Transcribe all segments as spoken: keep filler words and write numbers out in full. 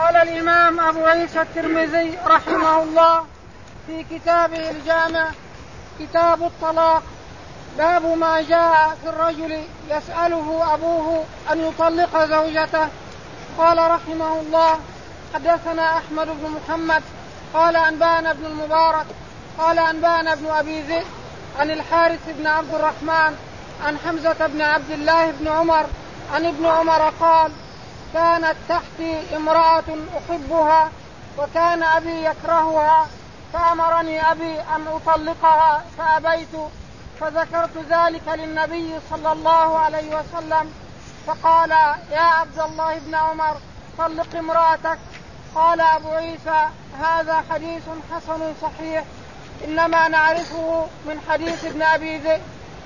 قال الإمام أبو عيسى الترمذي رحمه الله في كتابه الجامع كتاب الطلاق باب ما جاء في الرجل يسأله أبوه أن يطلق زوجته. قال رحمه الله حدثنا أحمد بن محمد قال أنبانا ابن المبارك قال أنبانا ابن أبي ذئب عن الحارث بن عبد الرحمن عن حمزة بن عبد الله بن عمر عن ابن عمر قال كانت تحتي امرأة أحبها وكان أبي يكرهها فأمرني أبي أن أطلقها فأبيت فذكرت ذلك للنبي صلى الله عليه وسلم فقال يا عبد الله بن عمر طلق امرأتك. قال أبو عيسى هذا حديث حسن صحيح إنما نعرفه من حديث ابن أبي ذئب.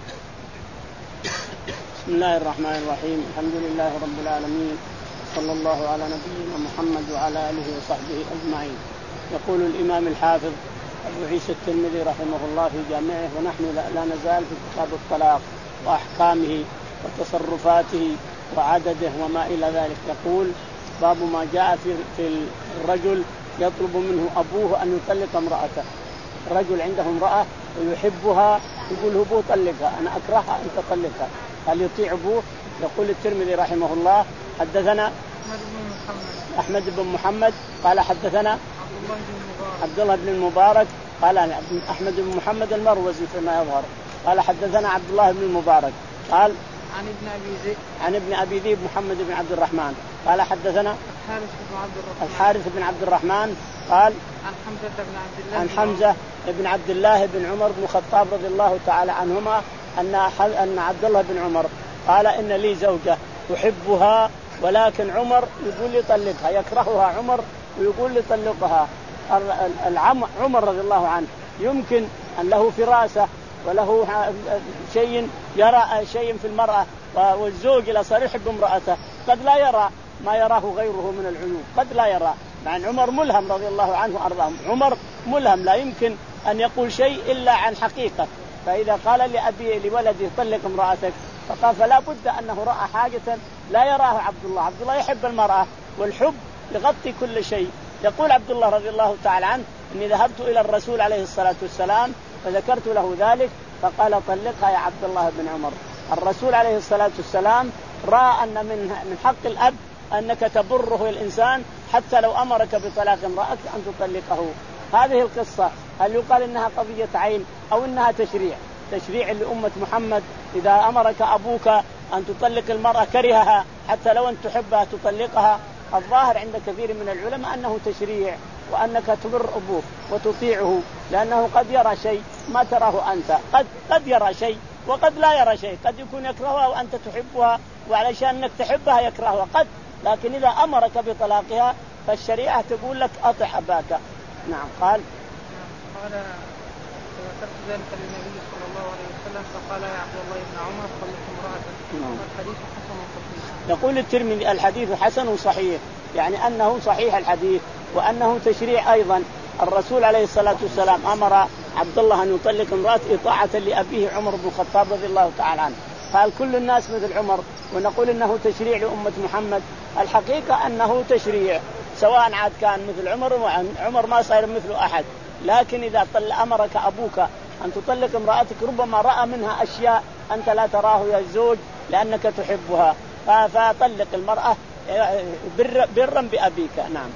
بسم الله الرحمن الرحيم الحمد لله رب العالمين صلى الله على نبينا محمد وعلى آله وصحبه أجمعين. يقول الإمام الحافظ أبو عيسى الترمذي رحمه الله في جامعه ونحن لا نزال في كتاب الطلاق وأحكامه وتصرفاته وعدده وما إلى ذلك. يقول باب ما جاء في في الرجل يطلب منه أبوه أن يطلق امرأته. الرجل عنده امرأة ويحبها يقول أبوه طلقها أنا أكرهها أن تطلقها هل يطيع أبوه؟ يقول الترمذي رحمه الله حدثنا أحمد بن محمد قال حدثنا عبد الله بن المبارك قال أحمد بن محمد المروزي فيما يظهر قال حدثنا عبد الله بن المبارك قال عن ابن أبي ذئب عن ابن أبي ذئب محمد بن عبد الرحمن قال حدثنا الحارث بن عبد الرحمن الحارث بن عبد الرحمن قال عن حمزة بن عبد الله عن حمزة بن عبد الله بن عمر بن الخطاب رضي الله تعالى عنهما أن أن عبد الله بن عمر قال إن لي زوجة أحبها ولكن عمر يقول لي طلقها يكرهها عمر ويقول لي طلقها. عمر رضي الله عنه يمكن أن له فراسة وله شيء يرى شيء في المرأة والزوج لا صريح بامرأته قد لا يرى ما يراه غيره من العيوب قد لا يرى مع أن عمر ملهم رضي الله عنه وأرضاه. عمر ملهم لا يمكن أن يقول شيء إلا عن حقيقة. فإذا قال لأبي لولده طلق امرأتك فقال فلا بد أنه رأى حاجة لا يراه عبد الله. عبد الله يحب المرأة والحب يغطي كل شيء. يقول عبد الله رضي الله تعالى عنه إني ذهبت إلى الرسول عليه الصلاة والسلام فذكرت له ذلك فقال طلقها يا عبد الله بن عمر. الرسول عليه الصلاة والسلام رأى أن من من حق الأب أنك تبره الإنسان حتى لو أمرك بطلاق امرأتك أن تطلقه. هذه القصة هل يقال إنها قضية عين أو إنها تشريع تشريع لأمة محمد؟ إذا أمرك أبوك أن تطلق المرأة كرهها حتى لو أن تحبها تطلقها. الظاهر عند كثير من العلماء أنه تشريع وأنك تبر أبوك وتطيعه لأنه قد يرى شيء ما تراه أنت قد قد يرى شيء وقد لا يرى شيء قد يكون يكرهها وأنت تحبها وعلشان أنك تحبها يكرهها قد لكن إذا أمرك بطلاقها فالشريعة تقول لك أطع أباك. نعم. قال قال ذكرت ذلك للنبي صلى الله عليه وسلم فقال يا عبد الله بن عمر طلق امرأتك. الحديث حسن صحيح. يقول الترمذي الحديث حسن صحيح يعني أنه صحيح الحديث وأنه تشريع أيضا. الرسول عليه الصلاة والسلام أمر عبد الله أن يطلق امرأته إطاعة لأبيه عمر بن الخطاب رضي الله تعالى عنه. قال كل الناس مثل عمر ونقول إنه تشريع لأمة محمد. الحقيقة أنه تشريع سواء عاد كان مثل عمر عمر ما صار مثل أحد. لكن إذا طل أمرك أبوك أن تطلق امرأتك ربما رأى منها أشياء أنت لا تراه يا الزوج لأنك تحبها فطلق المرأة بر برا بأبيك. نعم.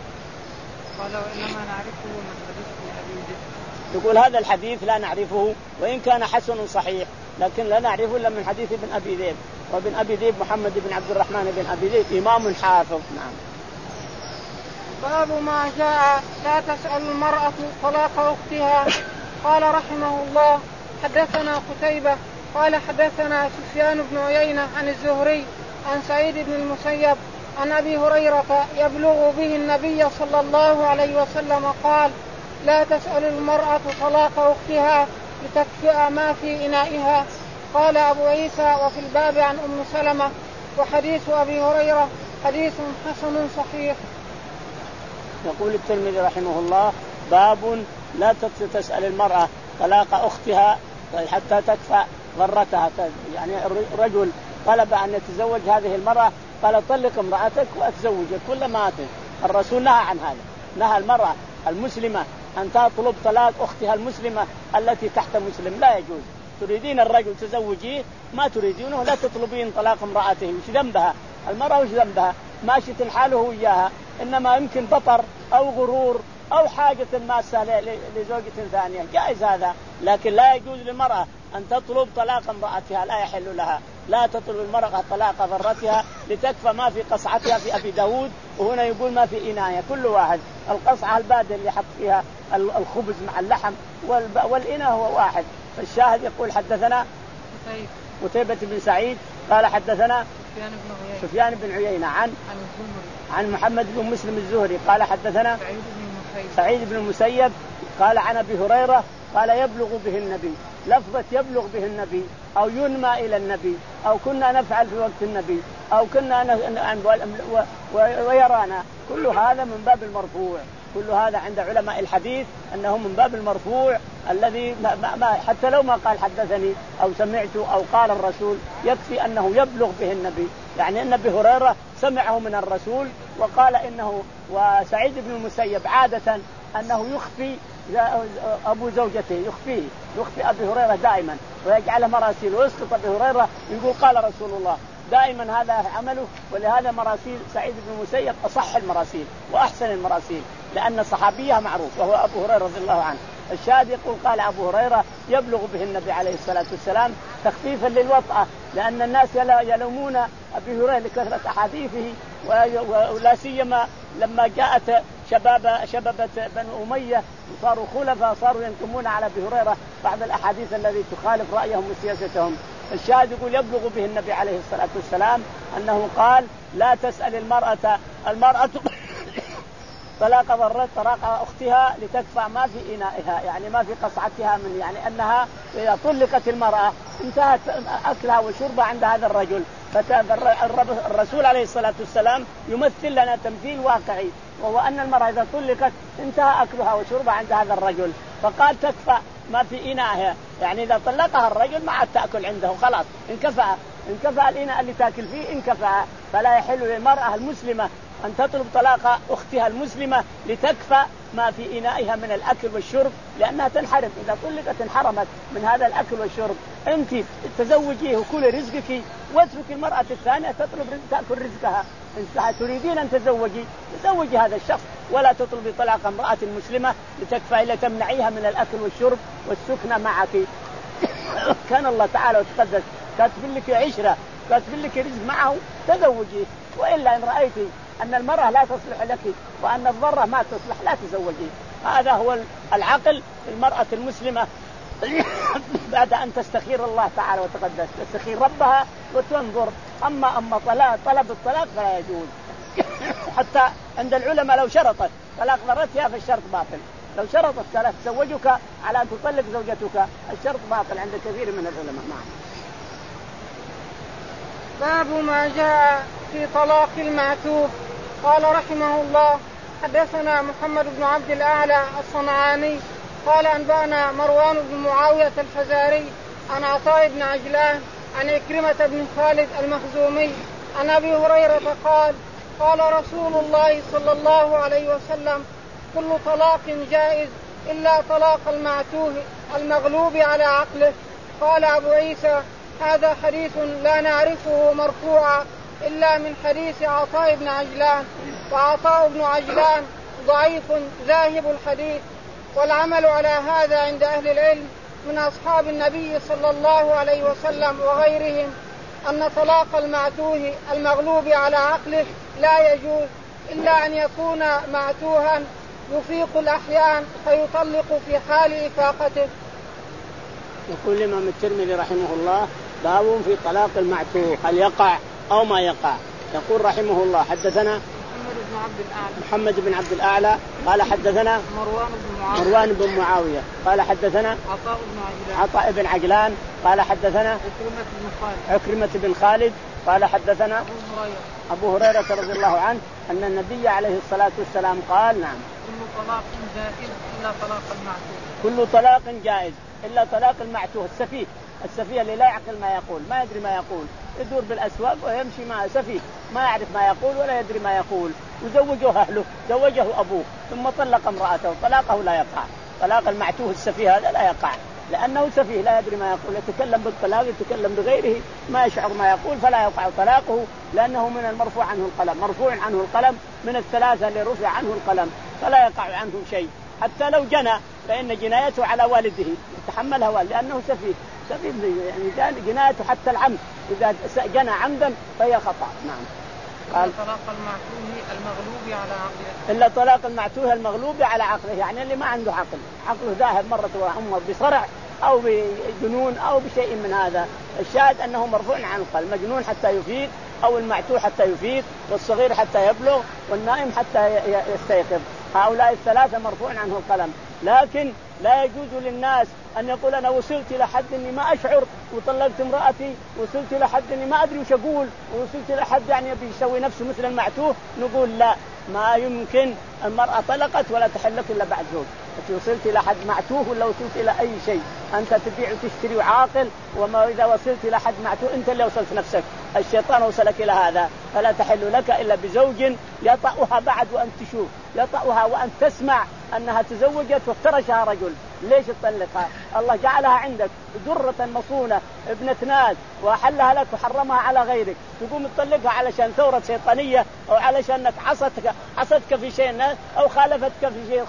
قال وإنما نعرفه من حديث ابن أبي ذئب. يقول هذا الحديث لا نعرفه وإن كان حسن صحيح لكن لا نعرفه إلا من حديث ابن أبي ذئب. وابن أبي ذئب محمد بن عبد الرحمن بن أبي ذئب إمام حافظ. نعم. باب ما جاء لا تسأل المرأة طلاق أختها. قال رحمه الله حدثنا قتيبة قال حدثنا سفيان بن عيينة عن الزهري عن سعيد بن المسيب عن أبي هريرة يبلغ به النبي صلى الله عليه وسلم قال لا تسأل المرأة طلاق أختها لتكفئ ما في إنائها. قال أبو عيسى وفي الباب عن أم سلمة وحديث أبي هريرة حديث حسن صحيح. يقول الترمذي رحمه الله باب لا تسأل المرأة طلاق أختها حتى تكفى ضرتها. يعني رجل طلب أن يتزوج هذه المرأة قال طلق امرأتك وأتزوجك كل ماتت الرسول نهى عن هذا، نهى المرأة المسلمة أن تطلب طلاق أختها المسلمة التي تحت مسلم، لا يجوز. تريدين الرجل تزوجيه، ما تريدينه لا تطلبين طلاق امرأته. وش ذنبها المرأة؟ وش ذنبها؟ ماشية الحال هو إياها، إنما يمكن بطر أو غرور أو حاجة ماسة لزوجة ثانية، جائز هذا. لكن لا يجوز للمرأة أن تطلب طلاق امرأتها، لا يحل لها. لا تطلب المرأة طلاق ضرتها لتكفى ما في قصعتها في أبي داود، وهنا يقول ما في إناية، كل واحد القصعة البادة اللي حط فيها الخبز مع اللحم، والإناء هو واحد. فالشاهد يقول حدثنا قتيبة بن سعيد قال حدثنا سفيان بن عيينة عن عن محمد بن مسلم الزهري قال حدثنا سعيد بن المسيب قال عن أبي هريرة قال يبلغ به النبي. لفظة يبلغ به النبي أو ينمى إلى النبي أو كنا نفعل في وقت النبي أو كنا ويرانا، كل هذا من باب المرفوع. كل هذا عند علماء الحديث أنه من باب المرفوع الذي ما ما حتى لو ما قال حدثني أو سمعت أو قال الرسول، يكفي أنه يبلغ به النبي. يعني أن أبي هريرة سمعه من الرسول وقال إنه. وسعيد بن المسيب عادة أنه يخفي أبو زوجته، يخفيه يخفي أبي هريرة دائما ويجعله مراسيل ويسقط أبي هريرة يقول قال رسول الله، دائما هذا عمله. ولهذا مراسيل سعيد بن المسيب أصح المراسيل وأحسن المراسيل، لأن صحابيه معروف وهو أبو هريرة رضي الله عنه. الشاهد يقول قال أبو هريرة يبلغ به النبي عليه الصلاة والسلام تخفيفا للوطأة، لأن الناس يلومون أبي هريرة لكثرة أحاديثه، ولا سيما لما جاءت شباب شبابة بن أمية وصاروا خلفاء صاروا ينكمون على أبي هريرة بعض الأحاديث التي تخالف رأيهم وسياستهم. الشاهد يقول يبلغ به النبي عليه الصلاة والسلام أنه قال لا تسأل المرأة المرأة طلاق ضرت طلاق أختها لتكفى ما في إنائها، يعني ما في قصعتها، من يعني أنها إذا طلقت المرأة انتهت أكلها وشربها عند هذا الرجل. فالرسول عليه الصلاة والسلام يمثل لنا تمثيل واقعي، وهو أن المرأة إذا طلقت انتهى أكلها وشربها عند هذا الرجل، فقال تكفى ما في إنائها، يعني إذا طلقها الرجل ما عاد تأكل عنده خلاص انكفى انكفى الإناء اللي تأكل فيه انكفى. فلا يحل للمرأة المسلمة أن تطلب طلاق أختها المسلمة لتكفى ما في إنائها من الأكل والشرب، لأنها تنحرم. إذا طلقت انحرمت من هذا الأكل والشرب. أنت تزوجيه وكل رزقك واترك المرأة الثانية تطلب رزق تأكل رزقها. أنت تريدين أن تزوجي تزوجي هذا الشخص، ولا تطلبي طلاق امرأة مسلمة لتكفى إلا تمنعيها من الأكل والشرب والسكنة معك. كان الله تعالى وتقدس كاتب لك عشرة كاتب لك رزق معه تزوجيه، وإلا إن رأيتي أن المرأة لا تصلح لك وأن الضرة ما تصلح لا تزوجيه. هذا هو العقل. المرأة المسلمة بعد أن تستخير الله تعالى وتقدس تستخير ربها وتنظر. أما أما طلاق طلب الطلاق فلا يجوز. حتى عند العلماء لو شرطت طلاق ضرتها فالشرط باطل. لو شرطت لا تزوجك على أن تطلق زوجتك الشرط باطل عند كثير من العلماء. معه. باب ما جاء في طلاق المعتوه. قال رحمه الله حدثنا محمد بن عبد الأعلى الصنعاني قال أنبأنا مروان بن معاوية الفزاري عن عطاء بن عجلان عن عكرمة بن خالد المخزومي عن أبي هريرة قال قال رسول الله صلى الله عليه وسلم كل طلاق جائز إلا طلاق المعتوه المغلوب على عقله. قال أبو عيسى هذا حديث لا نعرفه مرفوعا إلا من حديث عطاء بن عجلان، وعطاء بن عجلان ضعيف ذاهب الحديث. والعمل على هذا عند أهل العلم من أصحاب النبي صلى الله عليه وسلم وغيرهم أن طلاق المعتوه المغلوب على عقله لا يجوز إلا أن يكون معتوها يفيق الأحيان فيطلق في حال إفاقته. يقول الإمام الترمذي رحمه الله باب في طلاق المعتوه هل يقع أو ما يقع. يقول رحمه الله حدثنا محمد بن عبد الأعلى محمد بن عبد الأعلى قال حدثنا مروان بن معاوية مروان بن معاوية قال حدثنا عطاء بن عجلان عطاء بن عجلان قال حدثنا عكرمة بن خالد عكرمة بن خالد قال حدثنا أبو هريرة أبو هريرة رضي الله عنه أن النبي عليه الصلاة والسلام قال نعم كل طلاق جائز إلا طلاق المعتوه كل طلاق جائز إلا طلاق المعتوه السفيه السفيه اللي لا يعقل ما يقول ما يدري ما يقول يدور بالأسواق ويمشي مع سفيه ما يعرف ما يقول ولا يدري ما يقول وزوجه أهله، زوجه أبوه ثم طلق امرأته، طلاقه لا يقع. طلاق المعتوه السفيه هذا لا يقع، لأنه سفيه لا يدري ما يقول، يتكلم بالطلاق يتكلم بغيره ما يشعر ما يقول، فلا يقع طلاقه لأنه من المرفوع عنه القلم، مرفوع عنه القلم من الثلاثة اللي رفع عنه القلم، فلا يقع عنه شيء. حتى لو جنى فإن جنايته على والده يتحملها والده لأنه سفيه، سفيه يعني جنايته حتى العمد، إذا جنى عمدا فهي خطأ. نعم. قال طلاق المعتوه المغلوب على عقله، إلا طلاق المعتوه المغلوب على عقله، يعني اللي ما عنده عقل، عقله ذاهب مرة وعمر بصرع أو بجنون أو بشيء من هذا. الشاهد أنه مرفوع عن القلم، مجنون حتى يفيق، أو المعتوه حتى يفيق، والصغير حتى يبلغ، والنائم حتى يستيقظ. هؤلاء الثلاثة مرفوع عنه القلم. لكن لا يجوز للناس أن يقول أنا وصلت إلى حد إني ما أشعر وطلقت امرأتي، وصلت إلى حد إني ما أدري وش أقول، وصلت إلى حد يعني بيسوي نفسه مثل المعتوه. نقول لا، ما يمكن. المرأة طلقت ولا تحلك إلا بعد زوج. وصلت إلى حد معتوه ولا وصلت إلى أي شيء، أنت تبيع وتشتري وعاقل، وما إذا وصلت إلى حد معتوه أنت اللي وصلت نفسك، الشيطان وصلك إلى هذا. فلا تحل لك إلا بزوج يطأها بعد وأن تشوف، يطأها وأن تسمع أنها تزوجت وافترشها رجل. ليش تطلقها؟ الله جعلها عندك درة مصونة ابنة ناس وأحلها لك وحرمها على غيرك، تقوم تطلقها علشان ثورة شيطانية، أو علشانك عصتك عصتك في شيء أو خالفتك في شيء،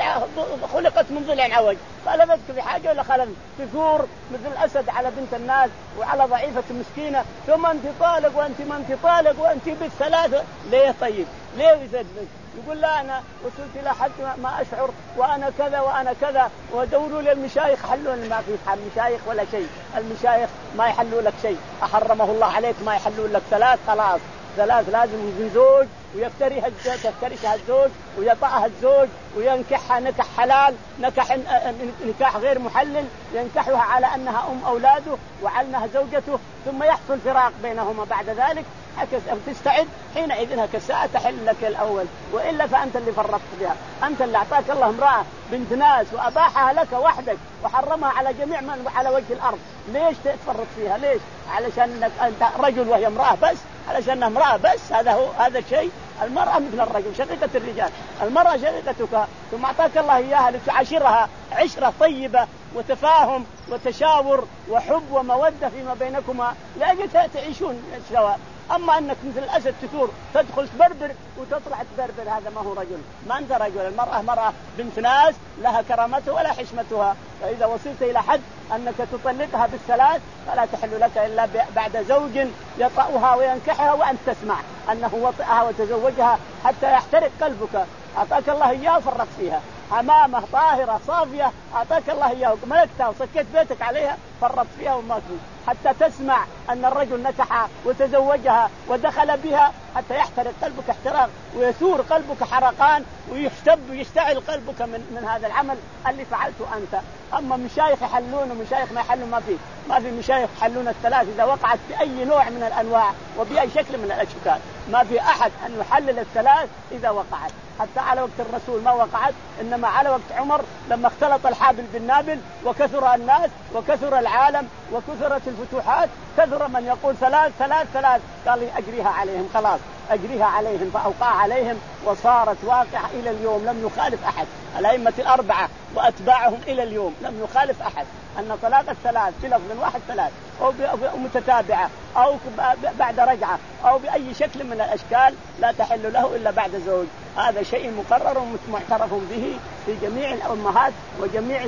خلقت من ضلع عوج، خالفتك في حاجة ولا خالفت تثور مثل الأسد على بنت الناس وعلى ضعيفة مسكينة، ثم أنت طالق وأنت ما أنت طالق وأنت بالثلاثة. ليه طيب؟ ليه يزدك؟ يقول لا أنا وصلت إلى حد ما أشعر وأنا كذا وأنا كذا، ودوروا لي المشايخ حلون. ما في حل مشايخ ولا شيء، المشايخ ما يحلوا لك شيء، أحرمه الله عليك ما يحلون لك ثلاث، خلاص ثلاث لازم من زوج ويفتريها الزوج، يفترشها الزوج ويطأها الزوج وينكحها نكح حلال، نكح نكاح غير محلل، ينكحها على أنها أم أولاده وعلنها زوجته، ثم يحصل فراق بينهما بعد ذلك. تستعد حينئذ كالساعة تحل لك الأول، وإلا فأنت اللي فرطت بها، أنت اللي أعطاك الله امرأة بنت ناس وأباحها لك وحدك وحرمها على جميع من على وجه الأرض. ليش تتفرط فيها؟ ليش؟ علشان أنك أنت رجل وهي امرأة بس، علشان أنها امرأة بس. هذا هو هذا الشيء. المرأة مثل الرجل، شقيقة الرجال، المرأة شقيقتك، ثم أعطاك الله إياها لتعاشرها عشرة طيبة وتفاهم وتشاور وحب ومودة فيما بينكما لأجل تعيشون سوا. أما أنك مثل الأسد تثور تدخل تبربر وتطلع تبربر، هذا ما هو رجل، ما أنت رجل. المرأة مرأة بنت ناس لها كرامتها ولا حشمتها. فإذا وصلت إلى حد أنك تطلقها بالثلاث فلا تحل لك إلا بعد زوج يطأها وينكحها وأن تسمع أنه وطئها وتزوجها حتى يحترق قلبك. أعطاك الله إياه وفرط فيها، حمامة طاهرة صافية أعطاك الله إياه وملكتها وسكت بيتك عليها، فرط فيها وما فيه، حتى تسمع أن الرجل نكحها وتزوجها ودخل بها حتى يحترق قلبك احتراق ويثور قلبك حرقان ويشتب ويشتعل قلبك من, من هذا العمل اللي فعلته أنت. أما مشايخ يحلون ومشايخ ما يحلون، ما في ما في مشايخ يحلون الثلاث إذا وقعت بأي نوع من الأنواع وبأي شكل من الأشكال. ما في أحد أن يحلل الثلاث إذا وقعت، حتى على وقت الرسول ما وقعت، إنما على وقت عمر لما اختلط الحابل بالنابل وكثر الناس وكثر العالم وكثرت الفتوحات، كثر من يقول ثلاث ثلاث ثلاث، قال لي أجريها عليهم، خلاص أجريها عليهم، فأوقع عليهم وصارت واقعة إلى اليوم. لم يخالف أحد، الأئمة الأربعة وأتباعهم إلى اليوم لم يخالف أحد أن طلاق الثلاث بلفظ واحد ثلاث أو متتابعة أو بعد رجعة أو بأي شكل من الأشكال لا تحل له إلا بعد زوج. هذا شيء مقرر ومعترف به في جميع الأمهات وجميع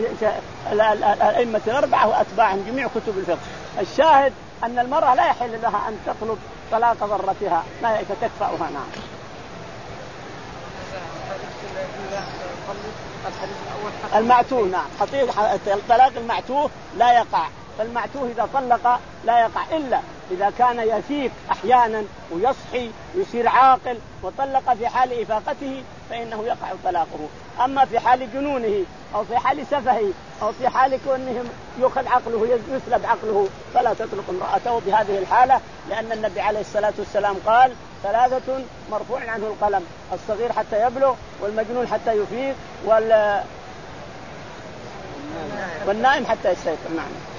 الأئمة الأربعة وأتباعهم جميع كتب الفقه. الشاهد أن المرأة لا يحل لها أن تطلب طلاق ضرتها، لا تكفأها. نعم. المعتوه نعم حقيقة الطلاق المعتوه لا يقع، فالمعتوه إذا طلق لا يقع إلا إذا كان يفيق أحيانا ويصحي ويصير عاقل وطلق في حال إفاقته فإنه يقع طلاقه. أما في حال جنونه أو في حال سفهه أو في حال كونه يأخذ عقله يسلب عقله فلا تطلق امرأته بهذه الحالة، لأن النبي عليه الصلاة والسلام قال ثلاثة مرفوع عنه القلم: الصغير حتى يبلغ، والمجنون حتى يفيق، وال... والنائم حتى يستيقظ. نعم.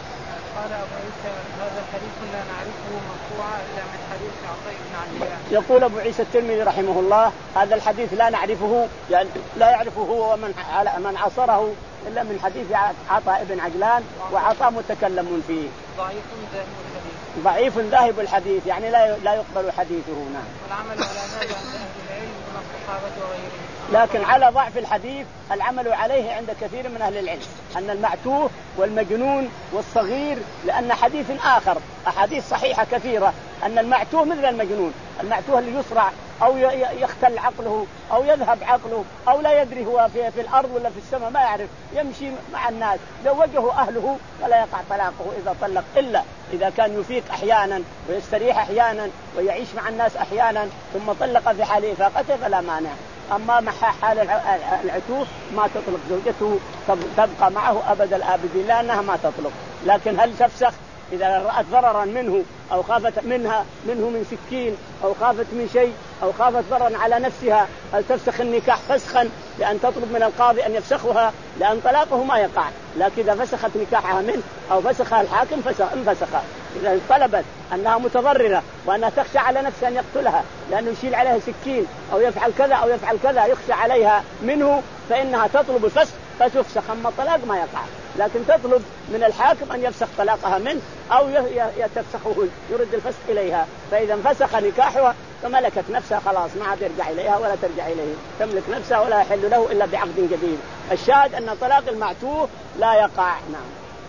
قال أبو عيسى هذا الحديث لا نعرفه مرفوعا إلا من حديث عطاء بن عديان. يقول أبو عيسى الترمذي رحمه الله هذا الحديث لا نعرفه يعني لا يعرفه هو ومن من عصره إلا من حديث عطاء بن عجلان وعطاء متكلم فيه. ضعيف ذاهب الحديث. ضعيف ذاهب الحديث يعني لا لا يقبل حديثه. نعم. والعمل على هذا عند أهل العلم من الصحابة وغيرهم. لكن على ضعف الحديث العمل عليه عند كثير من أهل العلم أن المعتوه والمجنون والصغير لأن حديث آخر أحاديث صحيحة كثيرة أن المعتوه مثل المجنون. المعتوه اللي يسرع أو يختل عقله أو يذهب عقله أو لا يدري هو في, في الأرض ولا في السماء ما يعرف يمشي مع الناس لو وجهه أهله فلا يقع طلاقه إذا طلق إلا إذا كان يفيق أحيانا ويستريح أحيانا ويعيش مع الناس أحيانا ثم طلق في حال إفاقته فلا مانع. أما مع حال العتوه ما تطلق زوجته تبقى معه أبد الآبدين لأنها ما تطلق. لكن هل تفسخ إذا رأت ضررا منه أو خافت منها منه من سكين أو خافت من شيء أو خافت ضررا على نفسها هل تفسخ النكاح فسخا لأن تطلب من القاضي أن يفسخها لأن طلاقه ما يقع. لكن إذا فسخت نكاحها منه أو فسخها الحاكم فسخها. إذا طلبت أنها متضررة وأنها تخشى على نفسها أن يقتلها لأنه يشيل عليها سكين أو يفعل كذا أو يفعل كذا يخشى عليها منه فإنها تطلب الفسخ فتفسخ. أما الطلاق ما يقع لكن تطلب من الحاكم أن يفسخ طلاقها منه أو يتفسخه يرد الفسخ إليها. فإذا انفسخ نكاحها فملكت نفسها خلاص ما عاد يرجع إليها ولا ترجع إليه تملك نفسها ولا يحل له إلا بعقد جديد. الشاهد أن طلاق المعتوه لا يقع. نعم.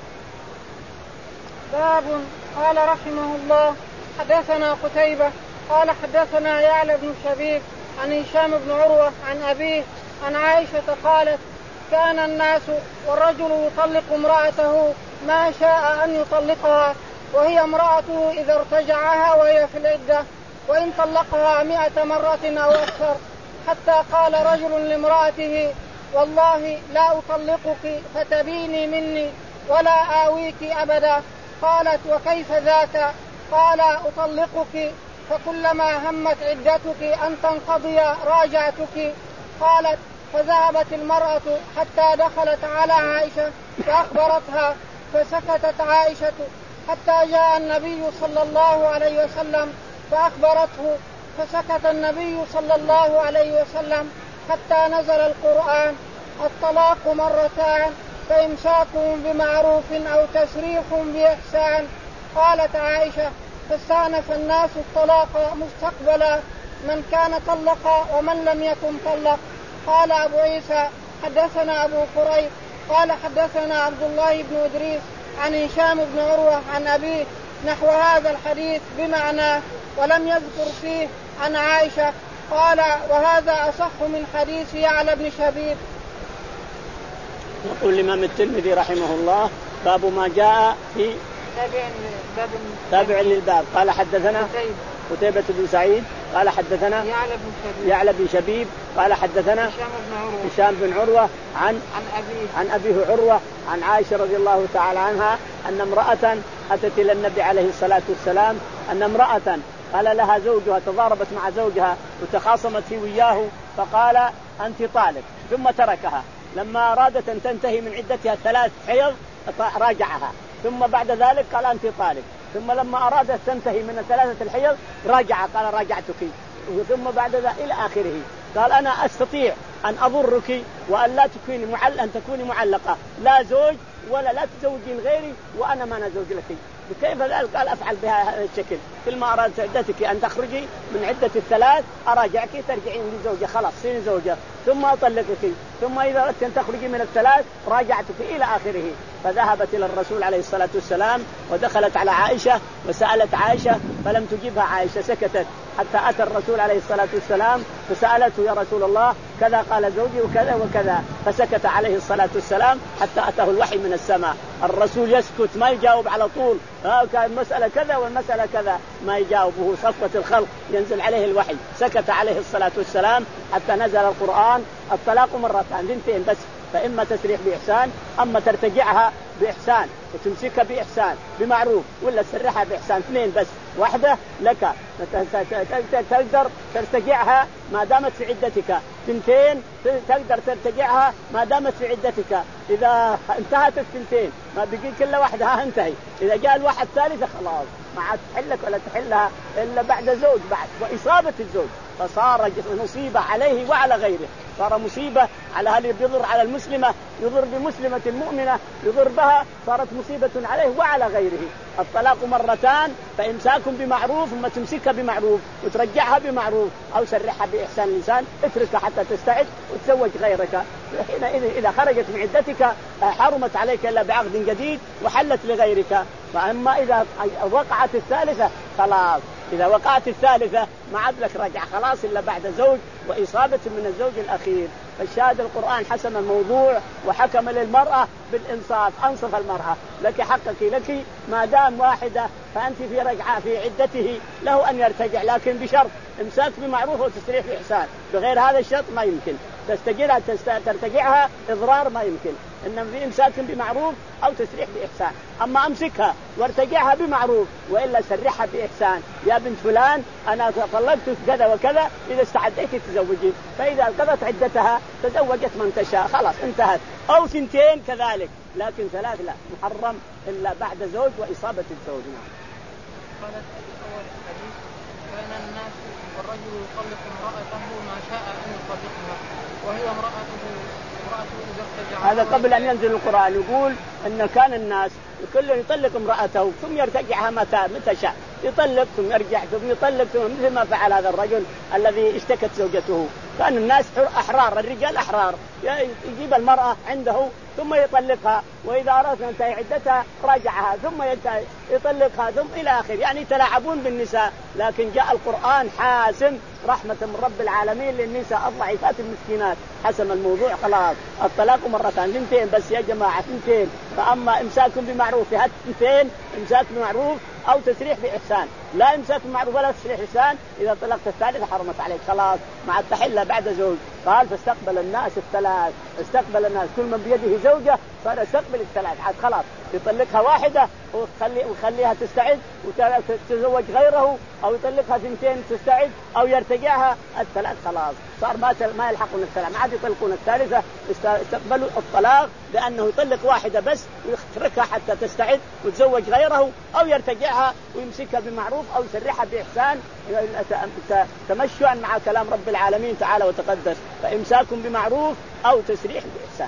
باب قال رحمه الله حدثنا قتيبة قال حدثنا يعلى بن شبيب عن هشام بن عروة عن أبيه عن عائشة قالت كان الناس والرجل يطلق امرأته ما شاء أن يطلقها وهي امرأته إذا ارتجعها وهي في العدة وإن طلقها مئة مرة أو أكثر حتى قال رجل لامرأته والله لا أطلقك فتبيني مني ولا آويك أبدا. قالت وكيف ذاك؟ قال أطلقك فكلما همت عدتك أن تنقضي راجعتك. قالت فذهبت المرأة حتى دخلت على عائشة فأخبرتها فسكتت عائشة حتى جاء النبي صلى الله عليه وسلم فأخبرته فسكت النبي صلى الله عليه وسلم حتى نزل القرآن الطلاق مرتان فإمساك بمعروف أو تسريح بإحسان. قالت عائشة فاستأنف الناس الطلاق مستقبلا من كان طلق ومن لم يكن طلق. قال أبو عيسى حدثنا أبو كريب قال حدثنا عبد الله بن إدريس عن هشام بن عروة عن أبيه نحو هذا الحديث بمعناه ولم يذكر فيه عن عائشة. قال وهذا أصح من حديث يعلى بن شبيب. يقول الإمام الترمذي رحمه الله باب ما جاء في تابع للباب. قال حدثنا قتيبة بن سعيد قال حدثنا يعلى بن شبيب قال حدثنا هشام بن عروة عن عن أبيه عن أبيه عروة عن عائشة رضي الله تعالى عنها أن امرأة أتت إلى النبي عليه الصلاة والسلام أن امرأة قال لها زوجها تضاربت مع زوجها وتخاصمت فيه وياه فقال أنت طالق ثم تركها. لما أرادت أن تنتهي من عدتها ثلاث حيض راجعها ثم بعد ذلك قال أنت طالق. ثم لما أرادت تنتهي من ثلاثة الحيض راجع قال راجعتك ثم بعد ذلك إلى آخره. قال أنا أستطيع أن أضرك وأن لا تكوني معل أن تكوني معلقة لا زوج ولا لا تزوجين غيري وأنا ما نزوج لك. كيف ذلك؟ قال أفعل بها هذا الشكل كل ما أرادت عدتك أن تخرجي من عدة الثلاث أراجعك ترجعين لزوجة خلاص سين زوجة ثم أطلقك ثم إذا أردت أن تخرجي من الثلاث راجعتك إلى آخره. فذهبت إلى الرسول عليه الصلاة والسلام ودخلت على عائشة وسألت عائشة فلم تجيبها عائشة سكتت حتى أتى الرسول عليه الصلاة والسلام فسألته يا رسول الله كذا قال زوجي وكذا وكذا فسكت عليه الصلاة والسلام حتى أتاه الوحي من السماء. الرسول يسكت ما يجاوب على طول آه كان المسألة كذا والمسألة كذا ما يجاوبه صفوة الخلق ينزل عليه الوحي. سكت عليه الصلاة والسلام حتى نزل القرآن الطلاق مرتان ثنتين بس فإما تسريح بإحسان أما ترتجعها بإحسان وتمسكها بإحسان بمعروف، ولا تسرحها بإحسان. اثنين بس، واحدة لك تقدر ترتجعها ما دامت في عدتك، ثنتين تقدر ترتجعها ما دامت في عدتك. إذا انتهت الثنتين ما بقي كل واحدة ها انتهي، إذا جاء الواحد ثالثة خلاص ما عاد تحلك ولا تحلها إلا بعد زوج بعد وإصابة الزوج، فصار مصيبة عليه وعلى غيره، صار مصيبة على هل يضر على المسلمة، يضر بمسلمة مؤمنة يضر بها، صارت مصيبة عليه وعلى غيره. الطلاق مرتان، فإمساك بمعروف ثم تمسكها بمعروف وترجعها بمعروف أو سرحها بإحسان الإنسان، اتركها حتى تستعد وتزوج غيرك. حينئذ إذا خرجت من عدتك حرمت عليك إلا بعقد جديد وحلت لغيرك. فأما إذا وقعت الثالثة خلاص، إذا وقعت الثالثة ما عاد لك رجع خلاص إلا بعد زوج وإصابة من الزوج الأخير. فالشاهد القرآن حسم الموضوع وحكم للمرأة بالإنصاف، أنصف المرأة، لك حقك لك ما دام واحدة فأنت في رجعة في عدته له أن يرتجع، لكن بشرط إمساك بمعروف وتسريح بإحسان. بغير هذا الشرط ما يمكن تستجرها ترتجعها إضرار، ما يمكن. إنما في إمساك بمعروف أو تسريح بإحسان. أما أمسكها وارتجعها بمعروف وإلا سرحها بإحسان، يا بنت فلان أنا طلقت كذا وكذا، إذا استعديت تزوجي، فإذا قضت عدتها تزوجت من تشاء خلاص انتهت. أو سنتين كذلك، لكن ثلاث لا، محرم إلا بعد زوج وإصابة الزوج. قالت أول الحديث كان الناس والرجل يطلق امرأته ما شاء أن يطلقها وهي امرأته امرأته إذا ارتجع. هذا قبل أن ينزل القرآن يقول أن كان الناس كل يطلق امرأته ثم يرتجعها متى متى شاء، يطلق ثم يرجع ثم يطلق ثم، مثل ما فعل هذا الرجل الذي اشتكت زوجته. كان الناس أحرار، الرجال أحرار، يجيب المرأة عنده ثم يطلقها، وإذا أردت أن تنتهي عدتها راجعها ثم يطلقها ثم إلى آخر، يعني تلاعبون بالنساء. لكن جاء القرآن حاسم رحمة من رب العالمين للنساء الضعيفات المسكينات، حسم الموضوع خلاص. الطلاق مرتان، ثنتين بس يا جماعة، ثنتين. فأما إمساك بمعروف هات ثنتين، إمساك بمعروف أو تسريح بإحسان، لا إمساك بمعروف ولا تسريح بإحسان. إذا طلقت الثالثة حرمت عليك خلاص مع التحلة بعد زوج. قال فاستقبل الناس الثلاث، استقبل الناس كل من بيده زوجة صار يستقبل الثلاث، عاد خلاص يطلقها واحدة وخلي وخليها تستعد وتتزوج غيره، أو يطلقها ثنتين تستعد أو يرتجعها الثلاث خلاص صار ما ما يلحقون الثلاث، ما عاد يطلقون الثالثة. استقبلوا الطلاق بأنه يطلق واحدة بس ويتركها حتى تستعد وتزوج غيره، أو يرتجعها ويمسكها بمعروف أو يسرحها بإحسان تمشيا مع كلام رب العالمين تعالى وتقدس. فإمساك بمعروف أو تسريح بإحسان.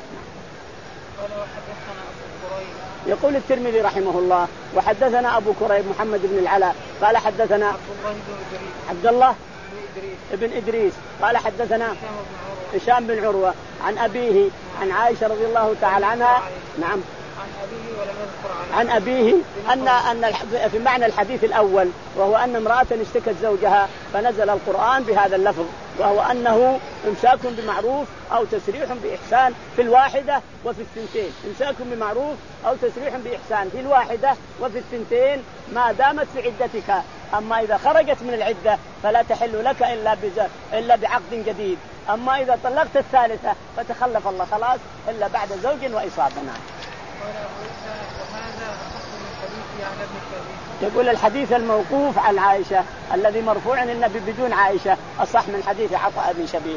يقول الترمذي رحمه الله وحدثنا أبو كريب محمد بن العلاء قال حدثنا عبد الله بن إدريس قال حدثنا هشام بن عروة عن أبيه عن عائشة رضي الله تعالى عنها. نعم عن أبيه أن أن في معنى الحديث الأول، وهو أن امرأة اشتكت زوجها فنزل القرآن بهذا اللفظ، وهو أنه إمساك بمعروف أو تسريح بإحسان في الواحدة وفي الثنتين. إمساك بمعروف أو تسريح بإحسان في الواحدة وفي الثنتين ما دامت في عدتك. أما إذا خرجت من العدة فلا تحل لك إلا إلا بعقد جديد. أما إذا طلقت الثالثة فتخلف الله خلاص إلا بعد زوج وإصابة. يقول الحديث الموقوف عن عائشة الذي مرفوع عن النبي بدون عائشة أصح من حديث عطاء بن شبيب.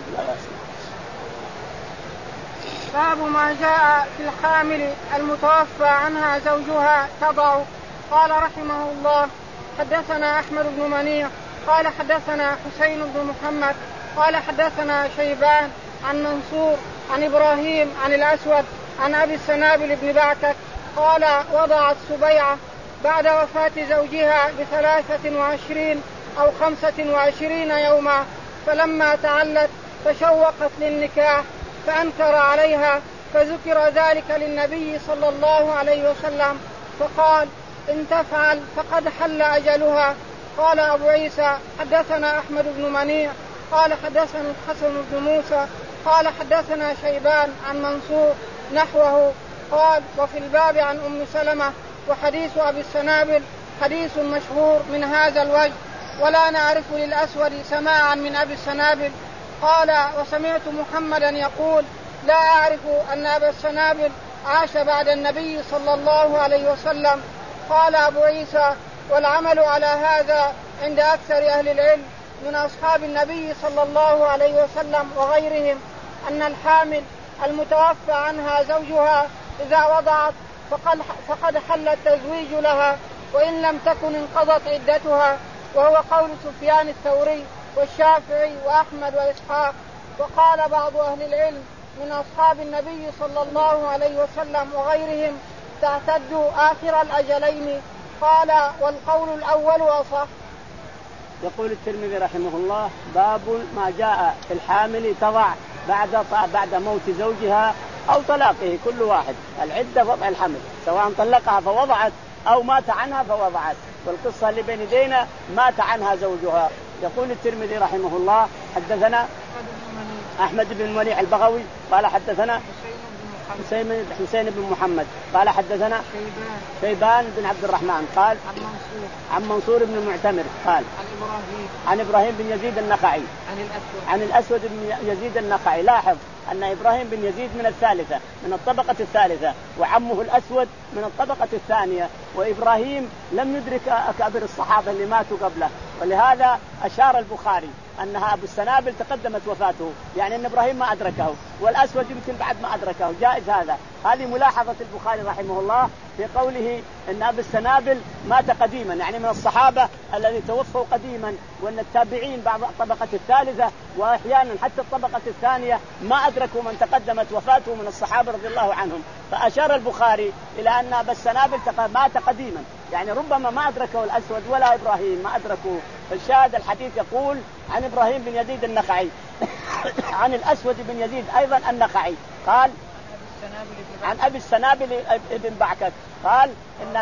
باب ما جاء في الحامل المتوفى عنها زوجها تضع. قال رحمه الله حدثنا أحمد بن منيع قال حدثنا حسين بن محمد قال حدثنا شيبان عن منصور عن إبراهيم عن الأسود عن أبي السنابل بن بعتك قال وضعت سبيعة بعد وفاة زوجها بثلاثة وعشرين أو خمسة وعشرين يوما، فلما تعلت فشوقت للنكاح فأنكر عليها، فذكر ذلك للنبي صلى الله عليه وسلم فقال إن تفعل فقد حل أجلها. قال أبو عيسى حدثنا أحمد بن منيع قال حدثنا الحسن بن موسى قال حدثنا شيبان عن منصور نحوه. قال وفي الباب عن أم سلمة وحديث أبي السنابل حديث مشهور من هذا الوجه، ولا نعرف للأسود سماعا من أبي السنابل. قال وسمعت محمدا يقول لا أعرف أن أبا السنابل عاش بعد النبي صلى الله عليه وسلم. قال أبو عيسى: والعمل على هذا عند أكثر أهل العلم من أصحاب النبي صلى الله عليه وسلم وغيرهم أن الحامل المتوفى عنها زوجها إذا وضعت فقد حل التزويج لها وإن لم تكن انقضت عدتها، وهو قول سفيان الثوري والشافعي وأحمد وإسحاق. وقال بعض أهل العلم من أصحاب النبي صلى الله عليه وسلم وغيرهم: تعتد آخر الأجلين. قال: والقول الأول أصح. يقول الترمذي رحمه الله: باب ما جاء في الحامل تضع بعد بعد موت زوجها أو طلاقه، كل واحد العدة وضع الحمل، سواء طلقها فوضعت أو مات عنها فوضعت، والقصة اللي بين يدينا مات عنها زوجها. يقول الترمذي رحمه الله: حدثنا أحمد بن منيع البغوي قال حدثنا حسين حسين بن محمد قال حدثنا شيبان بن عبد الرحمن قال عن منصور عن منصور بن المعتمر قال عن إبراهيم عن إبراهيم بن يزيد النخعي عن الأسود عن الأسود بن يزيد النخعي. لاحظ أن إبراهيم بن يزيد من الثالثة من الطبقة الثالثة، وعمه الأسود من الطبقة الثانية، وإبراهيم لم يدرك أكابر الصحابة اللي ماتوا قبله، ولهذا أشار البخاري أنها أبو السنابل تقدمت وفاته، يعني أن إبراهيم ما أدركه والأسود يمكن بعد ما أدركه، جائز هذا. هذه ملاحظة البخاري رحمه الله في قوله أن أبو السنابل مات قديما، يعني من الصحابة الذين توفوا قديما، وأن التابعين بعض الطبقة الثالثة وأحيانا حتى الطبقة الثانية ما أدركوا من تقدمت وفاته من الصحابة رضي الله عنهم. فأشار البخاري إلى أن أبا السنابل مات قديما، يعني ربما ما أدركه الأسود ولا إبراهيم ما أدركوه. فالشاهد الحديث يقول عن إبراهيم بن يزيد النخعي عن الأسود بن يزيد أيضا النخعي قال عن أبي السنابل ابن بعكك قال إن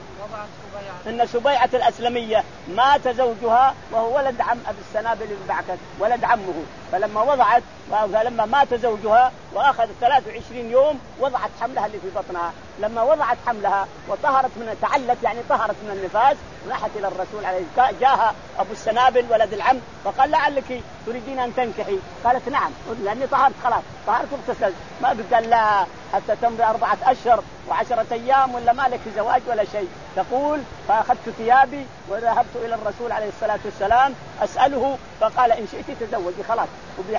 إن سبيعة الأسلمية مات زوجها وهو ولد عم أبي السنابل بن بعكك، ولد عمه، فلما وضعت فلما مات زوجها وأخذ ثلاث وعشرين يوم وضعت حملها اللي في بطنها. لما وضعت حملها وطهرت من تعلت يعني طهرت من النفاس، راحت إلى الرسول عليه الصلاة والسلام. جاء أبو السنابل ولد العم فقال: لعلك تريدين أن تنكحي؟ قالت: نعم، لأني طهرت خلاص، طهرت واغتسلت. ما قال لا حتى تمضي أربعة أشهر وعشرة أيام ولا مالك زواج ولا شيء. تقول: فأخذت ثيابي وذهبت إلى الرسول عليه الصلاة والسلام أسأله، فقال: إن شئت تزوجي خلاص،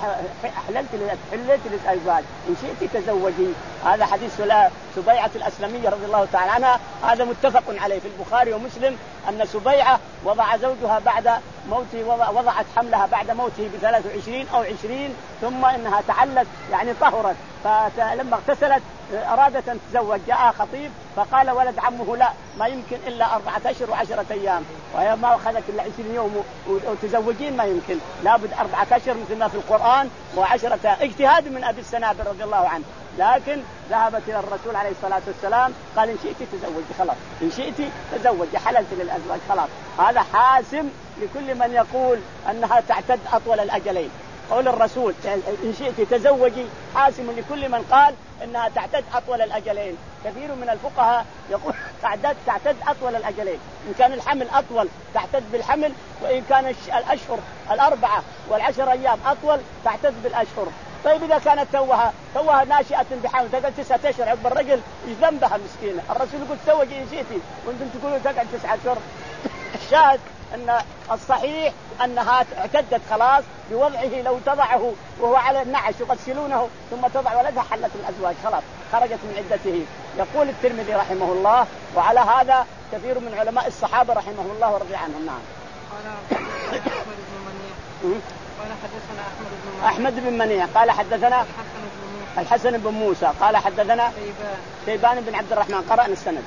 حللت حللت للأزواج، إن شئت تزوجي. هذا حديث سبيعة الأسلمية رضي الله تعالى عنها، هذا متفق عليه في البخاري ومسلم، أن سبيعة وضع زوجها بعد موته، وضعت حملها بعد موته بثلاث وعشرين أو عشرين، ثم إنها تعلت يعني طهرت، فلما اغتسلت أرادت أن تتزوج. جاء خطيب فقال ولد عمه: لا، ما يمكن إلا أربعة أشهر وعشرة أيام، وهي ما أخذت إلا عشرين يوم وتزوجين، ما يمكن، لابد أربعة أشهر مثل ما في القرآن وعشرة. اجتهاد من أبي السنابل رضي الله عنه، لكن ذهبت إلى الرسول عليه الصلاة والسلام قال: إن شئت تزوجي خلاص، إن شئت تزوجي، حللت للأزواج خلاص. هذا حاسم لكل من يقول أنها تعتد أطول الأجلين. قول الرسول إن شئت تزوجي حاسم لكل من قال إنها تعتد أطول الأجلين. كثير من الفقهاء يقول تعتد تعتد أطول الأجلين، إن كان الحمل أطول تعتد بالحمل، وإن كان الأشهر الأربعة والعشر أيام أطول تعتد بالأشهر. طيب إذا كانت توها توها ناشئة بحمل تقعد تسعة أشهر عقب الرجل، إيش ذنبها مسكينة؟ الرسول يقول تزوجي إن شئتي وأنتم تقولوا تقعد تسعة أشهر. الشاهد أن الصحيح أنها اعتدت خلاص بوضعه، لو تضعه وهو على النعش يغسلونه ثم تضع ولدها حلت الأزواج خلاص، خرجت من عدته. يقول الترمذي رحمه الله: وعلى هذا كثير من علماء الصحابة رحمهم الله ورضي عنهم. نعم. قال أحمد بن منيع قال حدثنا أحمد بن منيع أحمد بن منيع قال حدثنا الحسن بن موسى قال حدثنا شيبان بن عبد الرحمن. قرأنا السند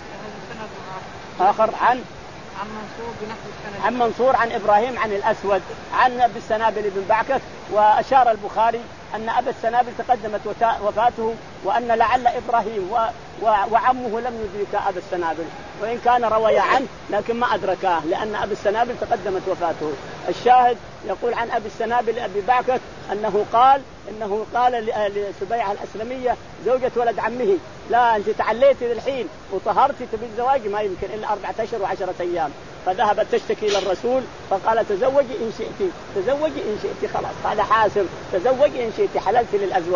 آخر عن عن منصور بنحو السند عن منصور عن إبراهيم عن الأسود عن أبي السنابل بن بعكك. وأشار البخاري أن أبا السنابل تقدمت وفاته، وأن لعل إبراهيم و... و... وعمه لم يدرك أبا السنابل، وإن كان روي عنه لكن ما أدركاه، لأن أبا السنابل تقدمت وفاته. الشاهد يقول عن أبي السنابل أبي بعكك أنه قال إنه قال لسبيعة الأسلمية زوجة ولد عمه: لا، أنت تعليتي للحين وطهرتي تبي الزواج، ما يمكن إلا أربعة أشهر وعشرة أيام. فذهبت تشتكي إلى الرسول فقال: تزوجي إن شئتي، تزوجي إن شئتي خلاص، هذا حاسم، تزوجي إن شئتي، حللت للأزواج.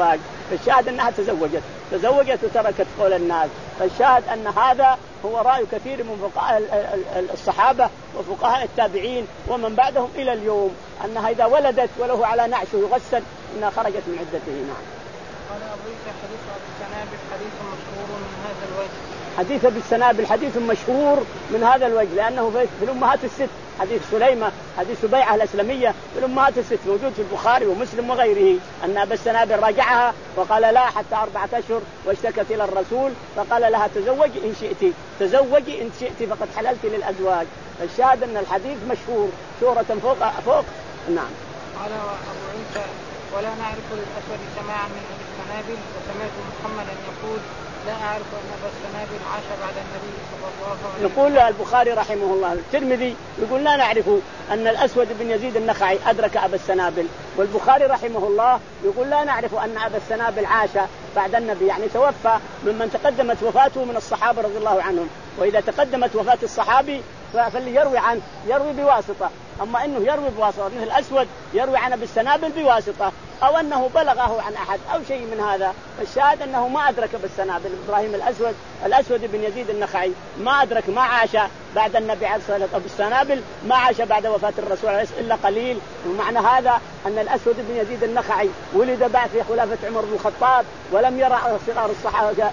فالشاهد أنها تزوجت تزوجت وتركت قول الناس. فالشاهد أن هذا هو رأي كثير من فقهاء الصحابة وفقهاء التابعين ومن بعدهم إلى اليوم، أنها إذا ولدت وله على نعشه يغسل إنها خرجت من عدته. نعم. قال أبو عيسى حديث أبي السنابل حديث مشهور من هذا الوجه. حديث أبي السنابل حديث مشهور من هذا الوجه لأنه في الأمهات الست، حديث سليمة حديث سبيعة الأسلمية في الأمهات الست موجود في البخاري ومسلم وغيره، أن أبا السنابل راجعها وقال لا حتى أربعة أشهر واشتكت إلى الرسول فقال لها تزوجي إن شئتي تزوجي إن شئتي فقد حللت للأزواج. الشاهد أن الحديث مشهور شهرة فوق فوق. نعم. قال أبو عيسى ولا نعرف للأسود سماعا من أبي السنابل، وسمعت محمدا يقول لا أعرف أن أبا السنابل عاش بعد النبي صلى الله عليه وسلم. يقول البخاري رحمه الله. الترمذي يقول لا نعرف أن الأسود بن يزيد النخعي أدرك أبا السنابل، والبخاري رحمه الله يقول لا نعرف أن أبا السنابل عاش بعد النبي، يعني توفى ممن تقدمت وفاته من الصحابة رضي الله عنهم. وإذا تقدمت وفاة الصحابي فاللي يروي عنه يروي بواسطة، أما أنه يروي بواسطة مثل الأسود يروي عن أبي السنابل بواسطة أو أنه بلغه عن أحد أو شيء من هذا. فالشاهد أنه ما أدرك بالسنابل. إبراهيم الأسود الأسود بن يزيد النخعي ما أدرك ما عاش بعد النبي عليه الصلاة والسلام. أبو السنابل ما عاش بعد وفاة الرسول عليه الصلاة والسلام إلا قليل. ومعنى هذا أن الأسود بن يزيد النخعي ولد بعد في خلافة عمر بن الخطاب ولم يرى صغار الصحابة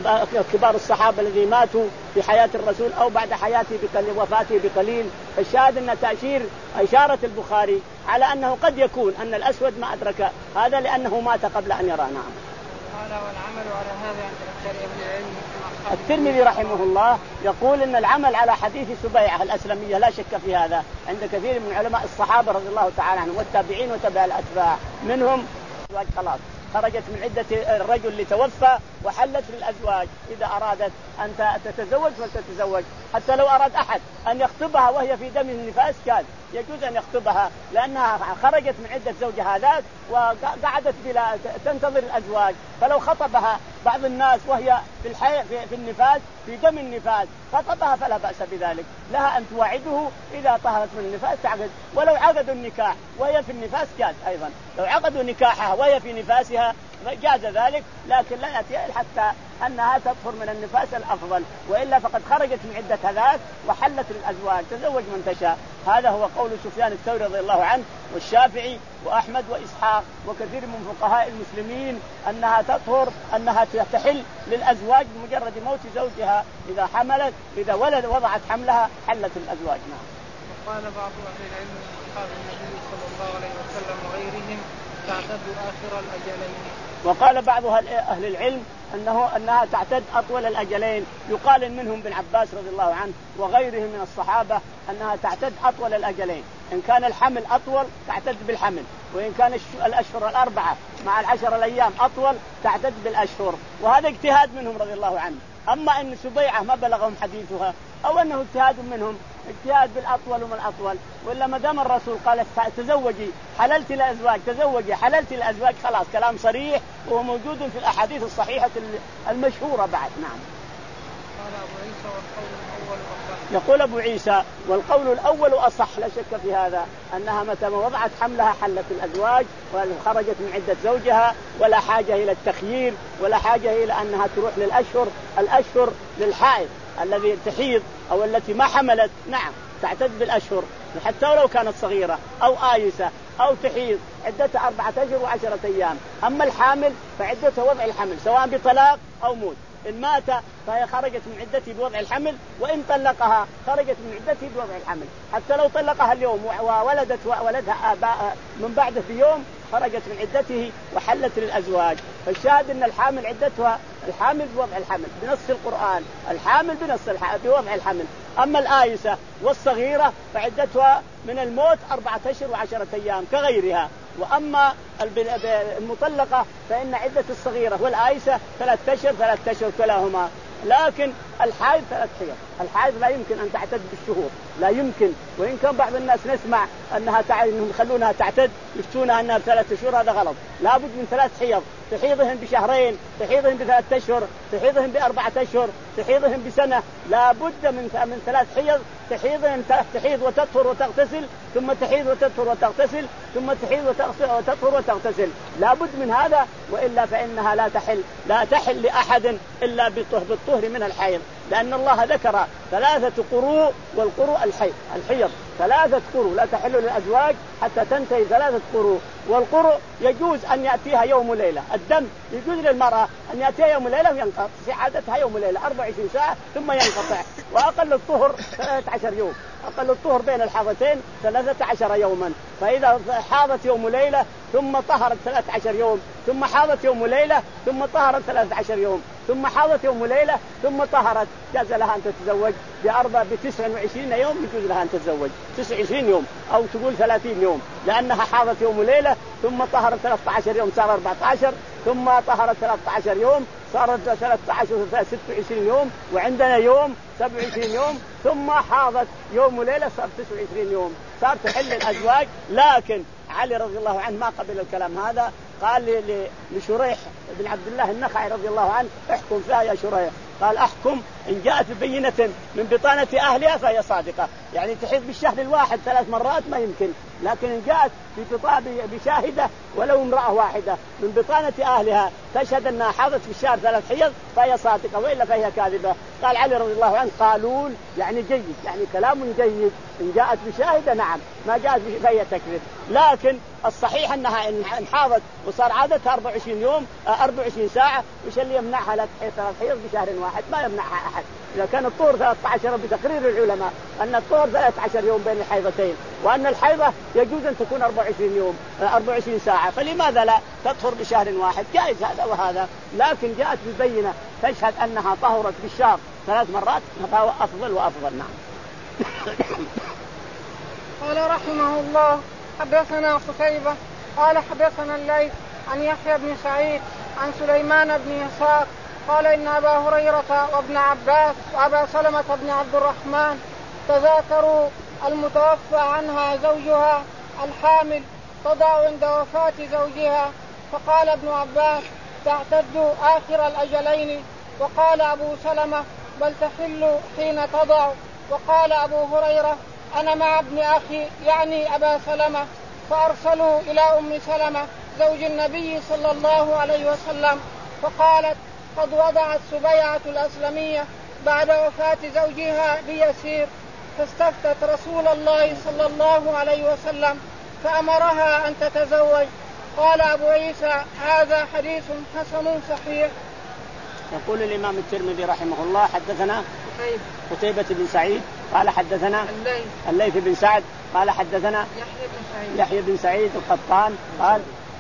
كبار الصحابة الذين ماتوا في حياة الرسول أو بعد حياته وفاته بقليل. فالشاهد أن تأشير إشارة البخاري على أنه قد يكون أن الأسود ما أدرك هذا لأنه مات قبل أن يرى. نعم. قال والعمل على هذا عند أكثر أهل العلم. الترمذي رحمه الله يقول أن العمل على حديث سبيعة الأسلمية لا شك في هذا عند كثير من علماء الصحابة رضي الله تعالى عنهم والتابعين وتبع الأتباع منهم. خلاص خرجت من عدة الرجل اللي توفى وحلت للأزواج. إذا أرادت أن تتزوج فلتتزوج، حتى لو أراد أحد أن يخطبها وهي في دم النفاس كان يجوز أن يخطبها لأنها خرجت من عدة زوجها ذات وقعدت بلا تنتظر الأزواج. فلو خطبها بعض الناس وهي في الحي في النفاس في دم النفاس خطبها فلا بأس بذلك، لها أن توعده إذا طهرت من النفاس تعقد. ولو عقدوا النكاح وهي في النفاس جاز أيضا، لو عقدوا نكاحها وهي في نفاسها جاز ذلك، لكن لا يأتي حتى أنها تطهر من النفاس الأفضل، وإلا فقد خرجت من عدة هذات وحلت للأزواج تزوج من تشاء. هذا هو قول سفيان الثوري رضي الله عنه والشافعي وأحمد وإسحاق وكثير من فقهاء المسلمين أنها تطهر أنها تحل للأزواج بمجرد موت زوجها. إذا حملت إذا ولد وضعت حملها حلت الأزواج. نعم. وقال بعض أهل العلم من أصحاب النبي صلى الله عليه وسلم وغيرهم تعتد آخر الأجلين. وقال بعض أهل العلم أنه أنها تعتد أطول الأجلين، يقال منهم بن عباس رضي الله عنه وغيرهم من الصحابة أنها تعتد أطول الأجلين. إن كان الحمل أطول تعتد بالحمل، وإن كان الأشهر الأربعة مع العشر الأيام أطول تعتد بالأشهر. وهذا اجتهاد منهم رضي الله عنه. أما أن سبيعة ما بلغهم حديثها أو أنه اجتهاد منهم اجتهاد بالأطول ومن الأطول، وإلا ما دام الرسول قال تزوجي حللت الأزواج تزوجي حللت الأزواج خلاص كلام صريح وهو موجود في الأحاديث الصحيحة المشهورة بعد. نعم. قال أبو عيسى والقول الأول أصح. يقول أبو عيسى والقول الأول أصح لا شك في هذا، أنها متى ما وضعت حملها حلت الأزواج وخرجت من عدة زوجها، ولا حاجة إلى التخيير ولا حاجة إلى أنها تروح للأشهر. الأشهر للحائض الذي تحيض أو التي ما حملت نعم تعتد بالأشهر حتى لو كانت صغيرة أو آيسة أو تحيض عدتها أربعة أشهر وعشرة أيام. أما الحامل فعدتها وضع الحمل سواء بطلاق أو موت، إن مات فهي خرجت من عدته بوضع الحمل، وإن طلقها خرجت من عدته بوضع الحمل. حتى لو طلقها اليوم وولدت ولدها من بعد في يوم خرجت من عدته وحلت للأزواج. فالشاهد أن الحامل عدتها الحامل بوضع الحمل بنص القرآن، الحامل بنص الحمل بوضع الحمل. أما الآيسة والصغيرة فعدتها من الموت أربعة أشهر وعشرة أيام كغيرها. وأما المطلقة فإن عدة الصغيرة والآيسة ثلاثة أشهر ثلاثة أشهر كلاهما. لكن الحائض ثلاث حيض، الحائض لا يمكن أن تعتد بالشهور لا يمكن. وإن كان بعض الناس نسمع أنها تع... إنهم يخلونها تعتد يفتونها أنها بثلاث شهور، هذا غلط. لابد من ثلاث حيض، تحيضهم بشهرين، تحيضهم بثلاث أشهر، تحيضهم بأربعة أشهر، تحيضهم بسنة. لابد من من ثلاث حيض تحيض تحيض وتطهر وتغتسل، ثم تحيض وتطهر وتغتسل، ثم تحيض وتطهر وتغتسل، لابد من هذا، وإلا فإنها لا تحل لا تحل لأحد إلا بالطهر من الحيض، لأن الله ذكر ثلاثة قروء، والقروء الحيض الحيض ثلاثة قروء لا تحل للأزواج حتى تنتهي ثلاثة قروء. والقروء يجوز أن يأتيها يوم وليلة، الدم يجوز للمرأة أن يأتيها يوم وليلة وينقطع، عادتها يوم وليلة أربع وعشرين ساعة ثم ينقطع، وأقل الطهر ثلاثة عشر يوم، أقل الطهر بين الحاضتين ثلاثة عشر يوما. فإذا حاضت يوم وليلة ثم طهرت ثلاثة عشر يوم، ثم حاضت يوم وليلة ثم طهرت ثلاثة عشر يوم، ثم حاضت يوم وليلة ثم طهرت، جاز لها أن تتزوج بأربع بتسع وعشرين يوم، يجوز لها أن تتزوج تسع وعشرين يوم أو تقول ثلاثين يوم، لأنها حاضت يوم وليلة ثم طهرت ثلاثة عشر يوم صار أربعة عشر، ثم طهرت ثلاثة عشر يوم صارت ثلاثة عشر ستة وعشرين يوم، وعندنا يوم سبعة وعشرين يوم، ثم حاضت يوم وليلة صار تسع وعشرين يوم، صار تحل الأزواج. لكن علي رضي الله عنه ما قبل الكلام هذا، قال لشريح بن عبد الله النخعي رضي الله عنه احكم فيها يا شريح، قال احكم إن جاءت ببينة من بطانة أهلها فهي صادقة، يعني تحيض بالشهر الواحد ثلاث مرات ما يمكن، لكن إن جاءت بشاهدة ولو امرأة واحدة من بطانة أهلها تشهد أنها حاضت في الشهر ثلاث حيض فهي صادقة، وإلا فهي كاذبة. قال علي رضي الله عنه قالون يعني جيد، يعني كلام جيد، إن جاءت بشاهدة نعم، ما جاءت فهي تكذب. لكن الصحيح أنها إن حاضت وصار عادتها أربع وعشرين يوم أربع وعشرين ساعة، وش اللي يمنعها لا تحيض ثلاث حيض بشهر واحد؟ ما يمنعها أحد. إذا كان الطهر ثلاثة عشر بتقرير العلماء أن الطهر ثلاثة عشر يوم بين الحيضتين، وأن الحيضة يجوز أن تكون أربع وعشرين يوم أربع وعشرين ساعة، فلماذا لا تطهر بشهر واحد؟ جائز هذا وهذا. لكن جاءت ببينة تشهد أنها طهرت بالشهر ثلاث مرات فهو أفضل وأفضل. نعم. قال رحمه الله حدثنا قتيبة قال حدثنا الليث عن يحيى بن سعيد عن سليمان بن يسار قال إن أبا هريرة وابن عباس وأبا سلمة بن عبد الرحمن تذاكروا المتوفى عنها زوجها الحامل تضع عند وفاة زوجها، فقال ابن عباس تعتد آخر الأجلين، وقال أبو سلمة بل تحل حين تضع، وقال أبو هريرة أنا مع ابن أخي يعني أبا سلمة، فأرسلوا إلى أم سلمة زوج النبي صلى الله عليه وسلم فقالت قد وضعت سبيعة الأسلمية بعد وفاة زوجها بيسير، فاستفتت رسول الله صلى الله عليه وسلم فأمرها أن تتزوج. قال أبو عيسى هذا حديث حسن صحيح. يقول الإمام الترمذي رحمه الله حدثنا قتيبة قتيبة بن سعيد قال حدثنا الليث الليث بن سعد قال حدثنا يحيى بن سعيد يحيى بن سعيد القطان قال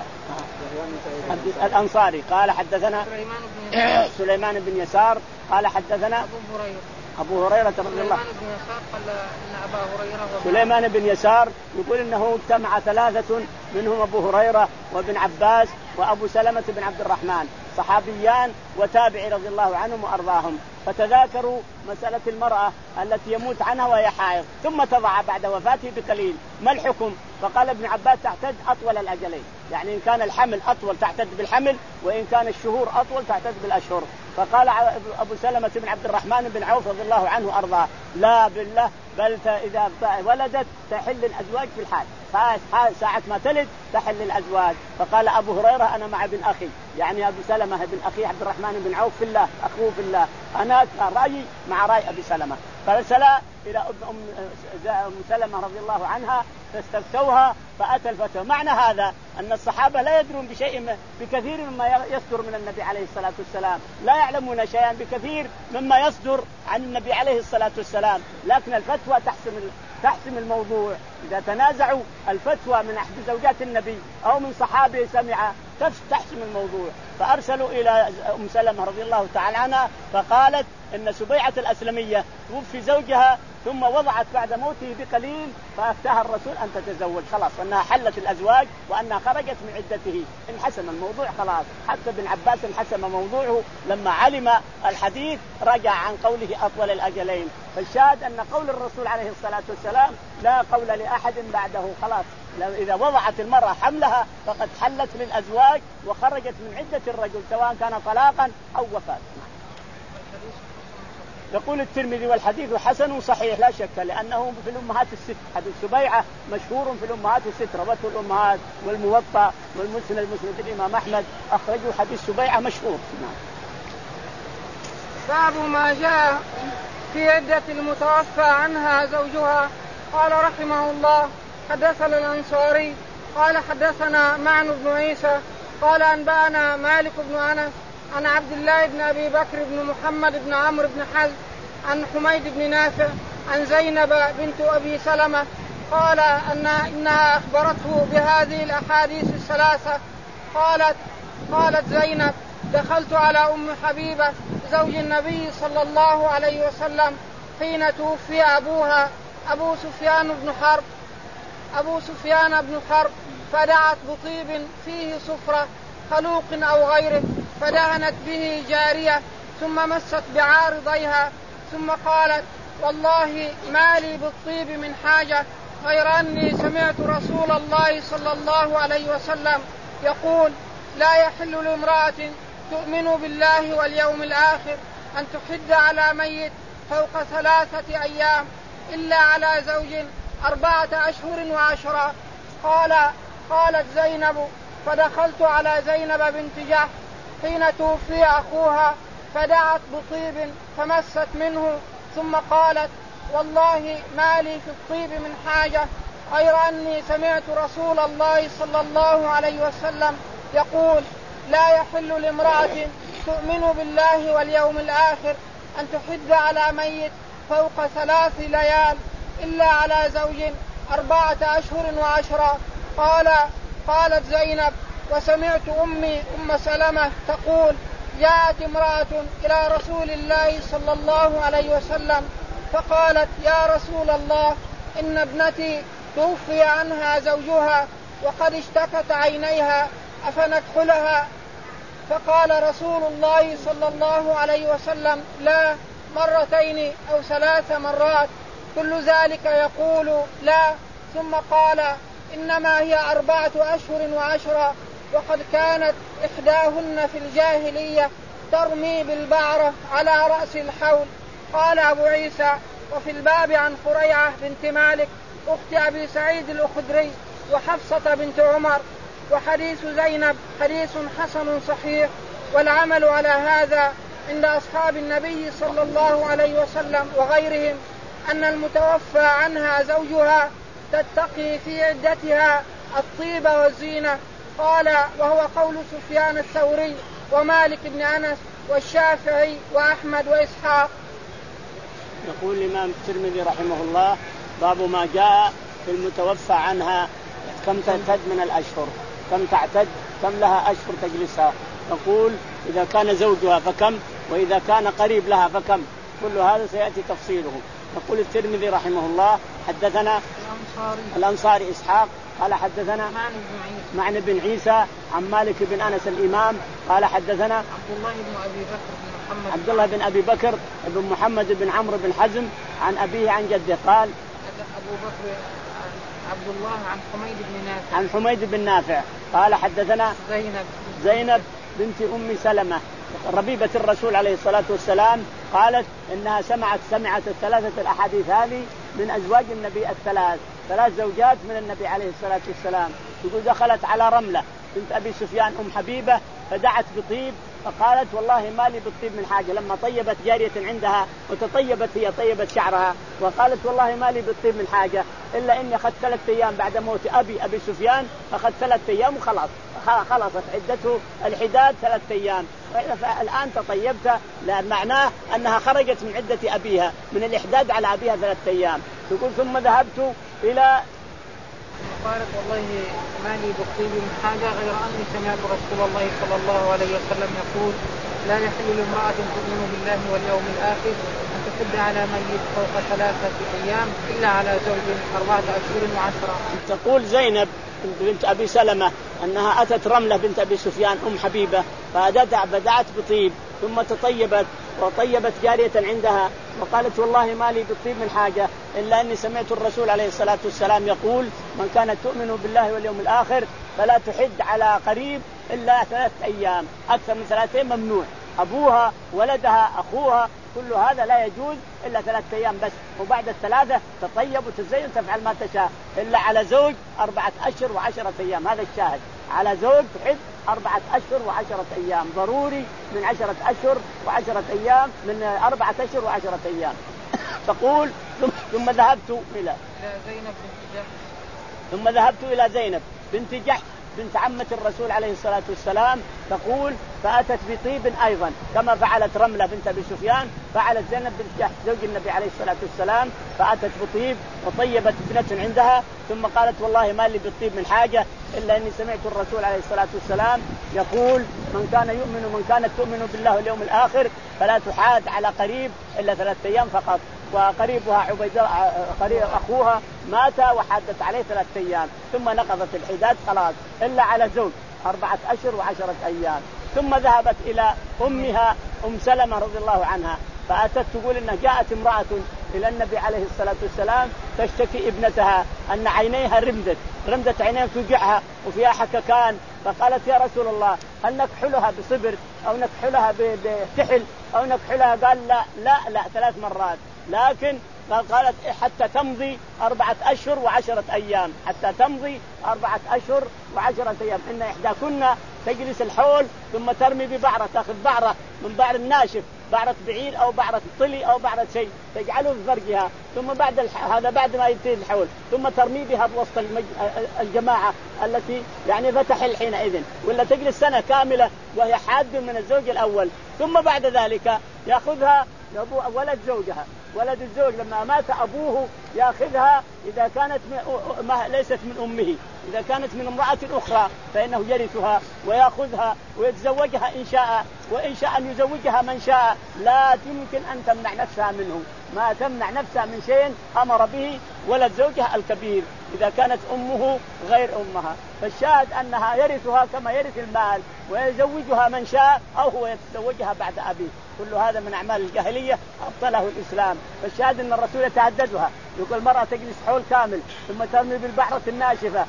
الأنصاري قال حدثنا سليمان بن سليمان بن يسار قال حدثنا أبو هريرة أبو هريرة رضي الله سليمان بن يسار قال إن أبا هريرة سليمان بن يسار يقول إنه اجتمع ثلاثة منهم أبو هريرة وابن عباس وأبو سلمة بن عبد الرحمن صحابيان وتابعي رضي الله عنهم وأرضاهم، فتذاكروا مسألة المرأة التي يموت عنها وهي حائض ثم تضع بعد وفاته بقليل ما الحكم؟ فقال ابن عباس تعتد أطول الأجلين، يعني إن كان الحمل أطول تعتد بالحمل، وإن كان الشهور أطول تعتد بالأشهر. فقال أبو سلمة بن عبد الرحمن بن عوف رضي الله عنه وأرضاه لا بالله بل إذا ولدت تحل الأزواج في الحال، ساعة ما تلد تحل الأزواج. فقال أبو هريرة أنا مع ابن أخي يعني أبو سلمة بن أخي عبد الرحمن بن عوف في الله أخوه في الله، أنا رأيي مع رأي أبي سلمة. فأرسل إلى أم سلمة رضي الله عنها فاستفتوها فأتى الفتوى. معنى هذا أن الصحابة لا يدرون بشيء بكثير مما يصدر من النبي عليه الصلاة والسلام، لا يعلمون شيئا بكثير مما يصدر عن النبي عليه الصلاة والسلام، لكن الفتوى تحسم تحسم الموضوع. إذا تنازعوا الفتوى من أحد زوجات النبي أو من صحابه سمع تحسم الموضوع. فأرسلوا إلى أم سلمة رضي الله تعالى عنها فقالت إن سبيعة الأسلمية توفي زوجها ثم وضعت بعد موته بقليل فأفتاها الرسول أن تتزوج خلاص، وأنها حلت الأزواج وأنها خرجت من عدته، انحسم الموضوع خلاص. حتى ابن عباس انحسم موضوعه لما علم الحديث رجع عن قوله أطول الأجلين. فالشاهد أن قول الرسول عليه الصلاة والسلام لا قول لأحد بعده خلاص، إذا وضعت المرأة حملها فقد حلت للأزواج وخرجت من عدة الرجل سواء كان طلاقا أو وفاة. يقول الترمذي والحديث حسن صحيح لا شك، لأنه في الأمهات الست. حديث سبيعة مشهور في الأمهات الست، روته الأمهات والموطأ والمسند المسند الإمام أحمد أخرجوا حديث سبيعة مشهور. باب ما جاء في عدة المتوفى عنها زوجها. قال رحمه الله حدثنا الأنصاري قال حدثنا معن بن عيسى قال أنبأنا مالك بن أنس عن عبد الله بن أبي بكر بن محمد بن عمرو بن حزم عن حميد بن نافع عن زينب بنت أبي سلمة قال أن إنها أخبرته بهذه الأحاديث الثلاثة. قالت قالت زينب دخلت على أم حبيبة زوج النبي صلى الله عليه وسلم حين توفي أبوها أبو سفيان بن حرب أبو سفيان بن حرب فدعت بطيب فيه صفرة خلوق أو غيره فدهنت به جارية ثم مست بعارضيها ثم قالت والله ما لي بالطيب من حاجة غير أني سمعت رسول الله صلى الله عليه وسلم يقول لا يحل لامرأة تؤمن بالله واليوم الآخر أن تحد على ميت فوق ثلاثة أيام إلا على زوج أربعة أشهر وعشرة. قال قالت زينب فدخلت على زينب بنت جحش حين توفي أخوها فدعت بطيب فمست منه ثم قالت والله ما لي في الطيب من حاجة غير أني سمعت رسول الله صلى الله عليه وسلم يقول لا يحل لامرأة تؤمن بالله واليوم الآخر أن تحد على ميت فوق ثلاث ليال إلا على زوج أربعة أشهر وعشرة. قال قالت زينب وسمعت أمي أم سلمة تقول جاءت امرأة إلى رسول الله صلى الله عليه وسلم فقالت يا رسول الله إن ابنتي توفي عنها زوجها وقد اشتكت عينيها أفنكحلها؟ فقال رسول الله صلى الله عليه وسلم لا مرتين أو ثلاث مرات كل ذلك يقول لا. ثم قال إنما هي أربعة أشهر وعشرة وقد كانت إحداهن في الجاهلية ترمي بالبعرة على رأس الحول. قال أبو عيسى وفي الباب عن فريعة بنت مالك أخت أبي سعيد الأخدري وحفصة بنت عمر. وحديث زينب حديث حسن صحيح والعمل على هذا عند أصحاب النبي صلى الله عليه وسلم وغيرهم أن المتوفى عنها زوجها تتقي في عدتها الطيب والزينة. قال وهو قول سفيان الثوري ومالك بن أنس والشافعي وأحمد وإسحاق. يقول الإمام الترمذي رحمه الله باب ما جاء في المتوفى عنها كم تعتد من الأشهر، كم تعتد، كم لها أشهر تجلسها. يقول إذا كان زوجها فكم، وإذا كان قريب لها فكم، كل هذا سيأتي تفصيله. يقول الترمذي رحمه الله حدثنا الأنصاري, الأنصاري إسحاق قال حدثنا معن بن عيسى عن مالك بن أنس الإمام قال حدثنا عبد الله بن أبي بكر بن محمد عبد الله بن أبي بكر بن محمد بن عمرو بن حزم عن أبيه عن جده قال أبو بكر عبد الله عن حميد بن نافع عن حميد بن نافع قال حدثنا زينب زينب بنت أم سلمة ربيبة الرسول عليه الصلاة والسلام قالت إنها سمعت سمعت الثلاثة الأحاديث هذه من أزواج النبي الثلاث ثلاث زوجات من النبي عليه الصلاة والسلام. تقول دخلت على رملة بنت أبي سفيان أم حبيبة فدعت بطيب فقالت والله ما لي بالطيب من حاجة، لما طيبت جارية عندها وتطيبت هي طيبت شعرها وقالت والله ما لي بالطيب من حاجة إلا إني أخذت ثلاثة أيام بعد موت أبي أبي سفيان، أخذت ثلاثة أيام وخلاص خلصت عدته الحداد ثلاثة أيام، الآن تطيبت، لا معناه أنها خرجت من عدة أبيها من الإحداد على أبيها ثلاثة أيام. تقول ثم ذهبت إلى قالت والله ما لي بالطيب من حاجة غير أني سمعت رسول الله صلى الله عليه وسلم يقول لا يحل لامرأة تؤمن بالله واليوم الآخر أن تحد على ميت فوق ثلاثة أيام إلا على زوج أربعة أشهر وعشرة. تقول زينب بنت أبي سلمة أنها أتت رملة بنت أبي سفيان أم حبيبة فبدعت بطيب ثم تطيبت وطيبت جارية عندها وقالت والله ما لي بالطيب من حاجة إلا أني سمعت الرسول عليه الصلاة والسلام يقول من كانت تؤمن بالله واليوم الآخر فلا تحد على قريب إلا ثلاثة أيام، أكثر من ثلاثين ممنوع، أبوها ولدها أخوها كل هذا لا يجوز إلا ثلاثة أيام بس، وبعد الثلاثة تطيب وتزين تفعل ما تشاء، إلا على زوج أربعة أشهر وعشرة أيام. هذا الشاهد، على زوج تحب أربعة أشهر وعشرة أيام، ضروري من عشرة أشهر وعشرة أيام، من أربعة أشهر وعشرة أيام. تقول ثم ذهبت إلى زينب بنت جحش ثم ذهبت إلى زينب بنت جحش بنت عمة الرسول عليه الصلاة والسلام. تقول فأتت بطيب أيضا كما فعلت رملة بنت أبي سفيان، فعلت زينب بنت جحش زوج النبي عليه الصلاة والسلام، فأتت بطيب وطيبت ابنة عندها، ثم قالت والله ما لي بالطيب من حاجة إلا أني سمعت الرسول عليه الصلاة والسلام يقول من كان يؤمن من كانت تؤمن بالله واليوم الآخر فلا تحاد على قريب إلا ثلاثة أيام فقط، وقريبها عبيد قريب أخوها مات وحادت عليه ثلاثة أيام، ثم نقضت الحداد خلاص إلا على زوج أربعة أشهر وعشرة أيام. ثم ذهبت إلى أمها أم سلمة رضي الله عنها، فأتت تقول إن جاءت امرأة إلى النبي عليه الصلاة والسلام تشتكي ابنتها أن عينيها رمدت رمدت عينيها توجعها وفيها حككان، فقالت يا رسول الله هل نكحلها بصبر أو نكحلها بكحل أو نكحلها؟ قال لا لا لا ثلاث مرات، لكن قالت حتى تمضي أربعة أشهر وعشرة أيام، حتى تمضي أربعة أشهر وعشرة أيام. إن إحداكن تجلس الحول ثم ترمي ببعرة، تأخذ بعرة من بعر الناشف، بعرة بعير أو بعرة طلي أو بعرة شيء تجعله في فرجها، ثم بعد الح... هذا بعد ما ينتهي الحول ثم ترمي بها بوسط المج... الجماعة التي يعني فتح حينئذ، ولا تجلس سنة كاملة وهي حاد من الزوج الأول، ثم بعد ذلك يأخذها ولد زوجها، ولد الزوج لما مات أبوه يأخذها إذا كانت من... ليست من أمه، إذا كانت من امرأة أخرى فإنه يرثها ويأخذها ويتزوجها إن شاء، وإن شاء أن يزوجها من شاء، لا يمكن أن تمنع نفسها منه، ما تمنع نفسها من شيء أمر به ولد زوجها الكبير إذا كانت أمه غير أمها. فالشاهد أنها يرثها كما يرث المال، ويزوجها من شاء أو هو يتزوجها بعد أبيه. كل هذا من أعمال الجاهلية أبطله الإسلام. فالشاهد أن الرسول يتعددها، يقول المرأة تجلس حول كامل ثم ترمي بالبحرة الناشفة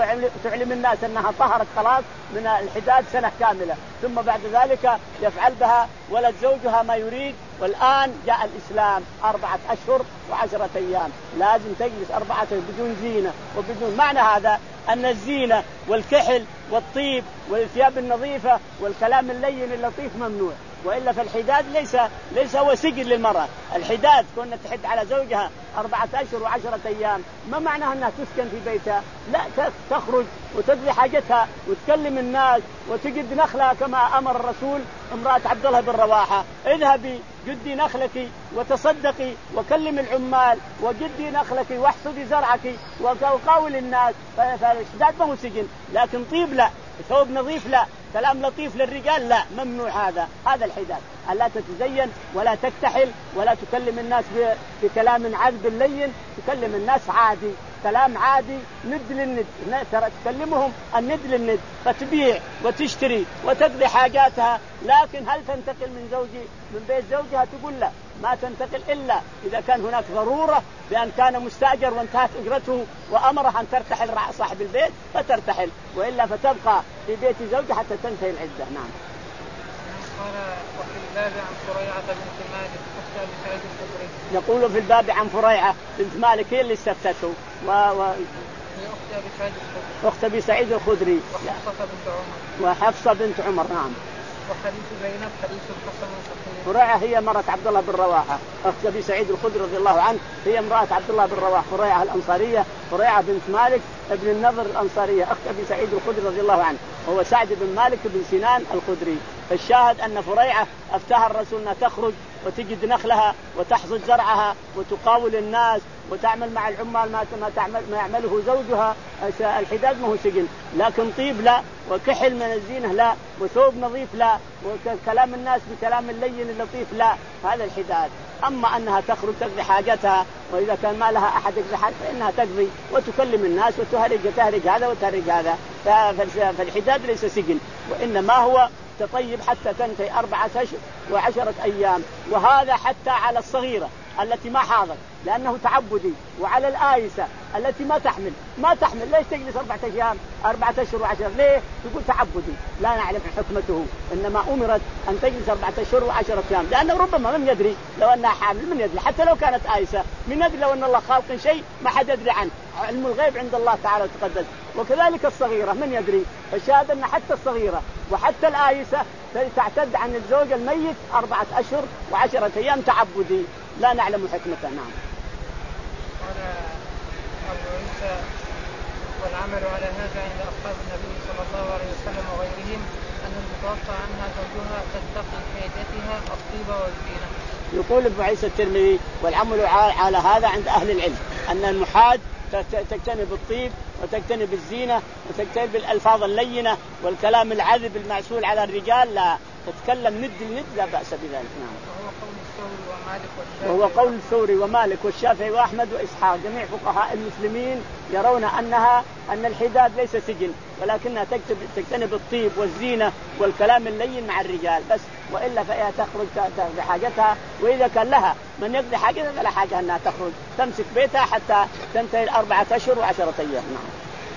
وتعلم الناس أنها طهرت خلاص من الحداد سنة كاملة، ثم بعد ذلك يفعل بها ولد زوجها ما يريد. والآن جاء الإسلام أربعة أشهر وعشرة أيام، لازم تجلس أربعة أشهر بدون زينة وبدون معنى. هذا أن الزينة والكحل والطيب والثياب النظيفة والكلام اللين اللطيف ممنوع، وإلا فالحداد ليس ليس هو سجن للمرأة. الحداد كنا تحد على زوجها أربعة أشهر وعشرة أيام، ما معناها أنها تسكن في بيتها، لا، تخرج وتقضي حاجتها وتكلم الناس وتجد نخلها كما أمر الرسول امرأة عبد الله بن رواحة اذهبي جدي نخلك وتصدقي وكلم العمال وجدي نخلك واحصدي زرعك وقاول الناس. فالحداد ما هو سجن، لكن طيب لا، ثوب نظيف لا، كلام لطيف للرجال لا، ممنوع هذا. هذا الحداد، ألا تتزين ولا تكتحل ولا تكلم الناس بكلام عذب لين، تكلم الناس عادي، كلام عادي ند للند، ترى تكلمهم الند للند، فتبيع وتشتري وتقضي حاجاتها. لكن هل تنتقل من زوجي من بيت زوجها؟ تقول لا، ما تنتقل إلا إذا كان هناك ضرورة بأن كان مستأجر وانتهت أجرته وأمرها أن ترتحل صاحب البيت فترتحل، وإلا فتبقى في بيت زوجها حتى تنتهي العدة. نعم. قال وفي الباب عن فريعة بنت مالك أخت أبي سعيد الخدري. يقول في الباب عن فريعة بنت مالك هي اللي استفتته و... و... هي أخت أبي سعيد الخدري. أخت أبي سعيد الخدري. وحفصة بنت عمر. وحفصة بنت عمر. نعم. وحديث زينب حديث حسن صحيح. فريعة هي مرة عبد الله بن رواحة، أخت أبي سعيد الخدري رضي الله عنه، هي امرأة عبد الله بن رواحة، فريعة الأنصارية، فريعة بنت مالك ابن النضر الأنصارية، أخت أبي سعيد الخدري رضي الله عنه، هو سعد بن مالك بن سنان الخدري. فالشاهد أن فريعة أفتاها الرسول أنها تخرج وتجد نخلها وتحصد زرعها وتقاول الناس وتعمل مع العمال ما تعمل ما يعمله زوجها. الحداد ما هو سجن، لكن طيب لا، وكحل من الزينة لا، وثوب نظيف لا، وكلام الناس بكلام اللين اللطيف لا، هذا الحداد. أما أنها تخرج تقضي حاجتها، وإذا كان ما لها أحد يقضي حاجة فإنها تقضي وتكلم الناس وتهرج تهرج هذا وتهرج هذا. فالحداد ليس سجن، وإنما هو تطيب حتى تنتهي أربعة أشهر وعشرة أيام. وهذا حتى على الصغيرة، التي ما حاضت لأنه تعبدي، وعلى الآيسة التي ما تحمل ما تحمل ليش تجلس أربعة أيام أربعة أشهر وعشرة؟ ليه؟ يقول تعبدي لا نعلم حكمته، إنما أمرت أن تجلس أربعة أشهر وعشرة أيام، لأنه ربما من يدري لو أنها حامل، من يدري حتى لو كانت آيسة، من يدري لو أن الله خالق شيء ما حد يدري عنه، علم الغيب عند الله تعالى وتقدس. وكذلك الصغيرة من يدري، فالشاهد أن حتى الصغيرة وحتى الآيسة تعتد عن الزوج الميت أربعة أشهر وعشرة أيام تعبدي لا نعلم حكمته. نعم. قال أبو عيسى: والعمل على هذا عند أصحاب النبي صلى الله عليه وسلم وغيرهم أن المتوفى عنها زوجها تتقي حيدتها الطيب والزينة. يقول ابو عيسى الترمذي: والعمل على هذا عند أهل العلم أن المحاد تجتنب الطيب وتجتنب الزينة وتجتنب الألفاظ اللينة والكلام العذب المعسول على الرجال، لا تتكلم ند الند لا بأس بذلك. نعم. وهو قول الثوري ومالك والشافعي وأحمد وإسحاق، جميع فقهاء المسلمين يرون أنها أن الحداد ليس سجن، ولكنها تجتنب الطيب والزينة والكلام اللين مع الرجال بس، وإلا فهي تخرج تقضي حاجتها، وإذا كان لها من يقضي حاجتها فلا حاجة أنها تخرج تمسك بيتها حتى تنتهي الأربعة أشهر وعشرة أيام. نعم.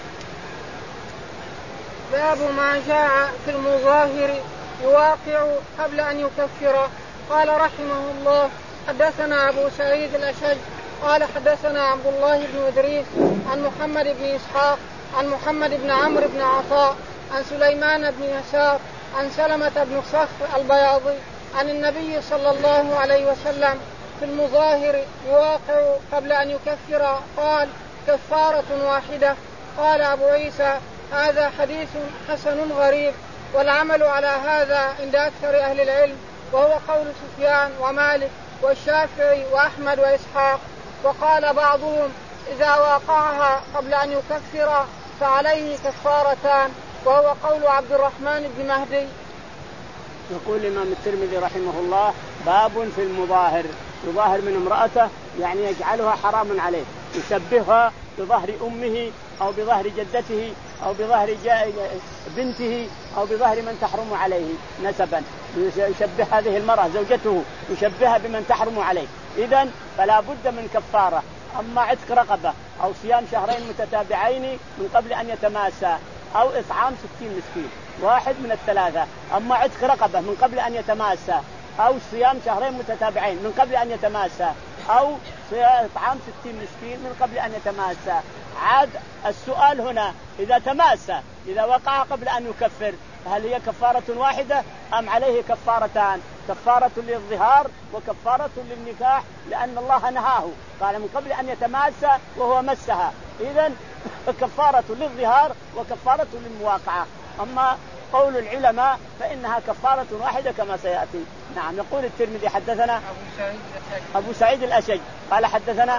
باب ما جاء في المظاهر يواقع قبل أن يكفر. قال رحمه الله: حدثنا أبو سعيد الأشج قال حدثنا عبد الله بن إدريس عن محمد بن إسحاق عن محمد بن عمرو بن عطاء عن سليمان بن يسار عن سلمة بن صخر البياضي عن النبي صلى الله عليه وسلم في المظاهر يواقع قبل أن يكفر قال: كفارة واحدة. قال أبو عيسى: هذا حديث حسن غريب، والعمل على هذا عند أكثر أهل العلم، وهو قول سفيان ومالك والشافعي وأحمد وإسحاق. وقال بعضهم: إذا واقعها قبل أن يكفر فعليه كفارتان، وهو قول عبد الرحمن بن مهدي. يقول الإمام الترمذي رحمه الله: باب في المظاهر، يظاهر من امرأته يعني يجعلها حرام عليه، يشبهها بظهر أمه أو بظهر جدته أو بظهر بنته أو بظهر من تحرم عليه نسبا، يشبه هذه المرأة زوجته يشبهها بمن تحرم عليه، إذن فلا بد من كفارة، أما عتق رقبة أو صيام شهرين متتابعين من قبل أن يتماسا أو إطعام ستين مسكين، واحد من الثلاثة. أما عتق رقبة من قبل أن يتماسا أو صيام شهرين متتابعين من قبل أن يتماسا أو إطعام ستين مسكين من قبل أن يتماسا. عاد السؤال هنا: إذا تماسا إذا وقع قبل أن يكفر هل هي كفارة واحدة أم عليه كفارتان؟ كفارة للظهار وكفارة للنكاح، لأن الله نهاه قال من قبل أن يتماسا وهو مسها، إذن كفارة للظهار وكفارة للمواقعة. أما قول العلماء فإنها كفارة واحدة كما سيأتي. نعم. يقول الترمذي: حدثنا أبو سعيد الأشج قال حدثنا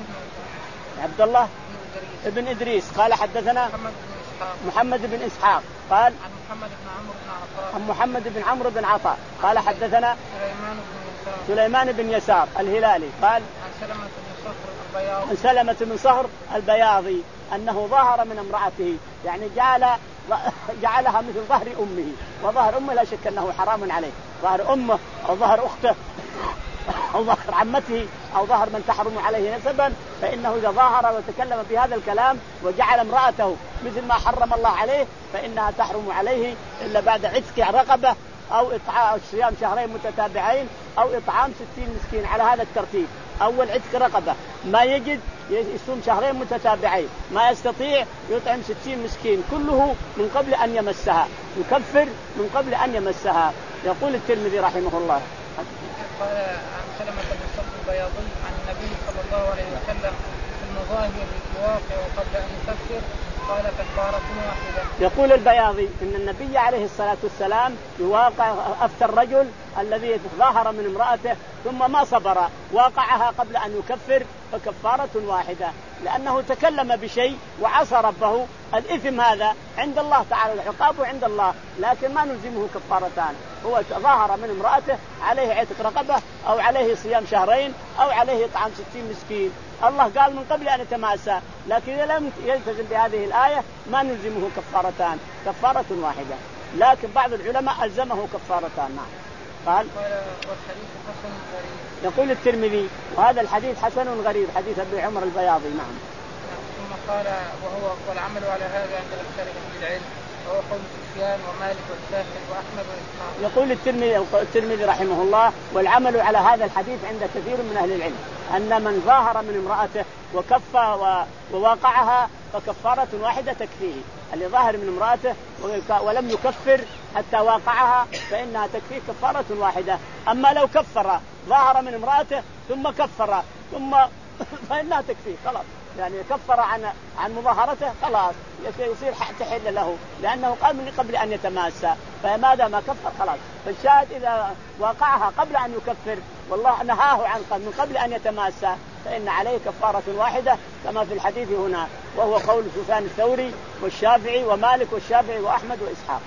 عبد الله بن إدريس قال حدثنا محمد بن إسحاق قال عن محمد بن عمرو بن عطاء عن محمد بن عمرو بن عطاء قال حدثنا سليمان بن يسار سليمان بن يسار الهلالي قال عن سلمة بن صخر البياضي عن سلمة بن صخر البياضي أنه ظهر من امرأته، يعني جعل جعلها مثل ظهر أمه، وظهر أمه لا شك أنه حرام عليه، ظهر أمه أو ظهر أخته أو ظهر عمته أو ظهر من تحرم عليه نسبا، فإنه إذا ظاهر وتكلم بهذا الكلام وجعل امرأته مثل ما حرم الله عليه فإنها تحرم عليه إلا بعد عتق رقبة أو إطعام صيام شهرين متتابعين أو إطعام ستين مسكين على هذا الترتيب. أول عتق رقبة، ما يجد يصوم شهرين متتابعين، ما يستطيع يطعم ستين مسكين، كله من قبل أن يمسها، يكفر من قبل أن يمسها. يقول الترمذي رحمه الله: قال عن سلمة بن صخر البياضي عن النبي صلى الله عليه وسلم في المظاهر الواقع قبل أن يكفر قال: كفارة واحدة. يقول البياضي إن النبي عليه الصلاة والسلام يواقع أفتى الرجل الذي ظاهر من امرأته ثم ما صبر واقعها قبل أن يكفر فكفارة واحدة، لأنه تكلم بشيء وعصى ربه. الإثم هذا عند الله تعالى، العقاب عند الله، لكن ما نلزمه كفارتان. هو ظاهر من امرأته عليه عتق رقبة أو عليه صيام شهرين أو عليه إطعام ستين مسكين، الله قال من قبل أن يتماسى، لكن إذا لم يلتزم بهذه الآية ما نلزمه كفارتان، كفارة واحدة، لكن بعض العلماء ألزمه كفارتان. نعم. قال والحديث حسن غريب. يقول الترمذي وهذا الحديث حسن غريب حديث أبي عمر البياضي. نعم. ثم قال وهو والعمل على هذا عند أكثر أهل العلم وهو قول سفيان ومالك والشافعي وأحمد وإسحاق. يقول الترمذي الترمذي رحمه الله والعمل على هذا الحديث عند كثير من أهل العلم أن من ظاهر من امرأته وكف وواقعها فكفارة واحدة تكفيه. اللي ظاهر من امرأته ولم يكفر حتى واقعها فإنها تكفيه كفارة واحدة. أما لو كفر ظاهر من امرأته ثم كفر ثم فإنها تكفيه خلاص، يعني كفر عن عن مظاهرته خلاص يصير تحل له لأنه قال من قبل أن يتماسى، فماذا ما كفر خلاص. فالشاهد إذا واقعها قبل أن يكفر والله نهاه عن من قبل أن يتماسى فإن عليه كفارة واحدة كما في الحديث هنا، وهو قول سفيان الثوري والشافعي ومالك والشافعي وأحمد وإسحاق.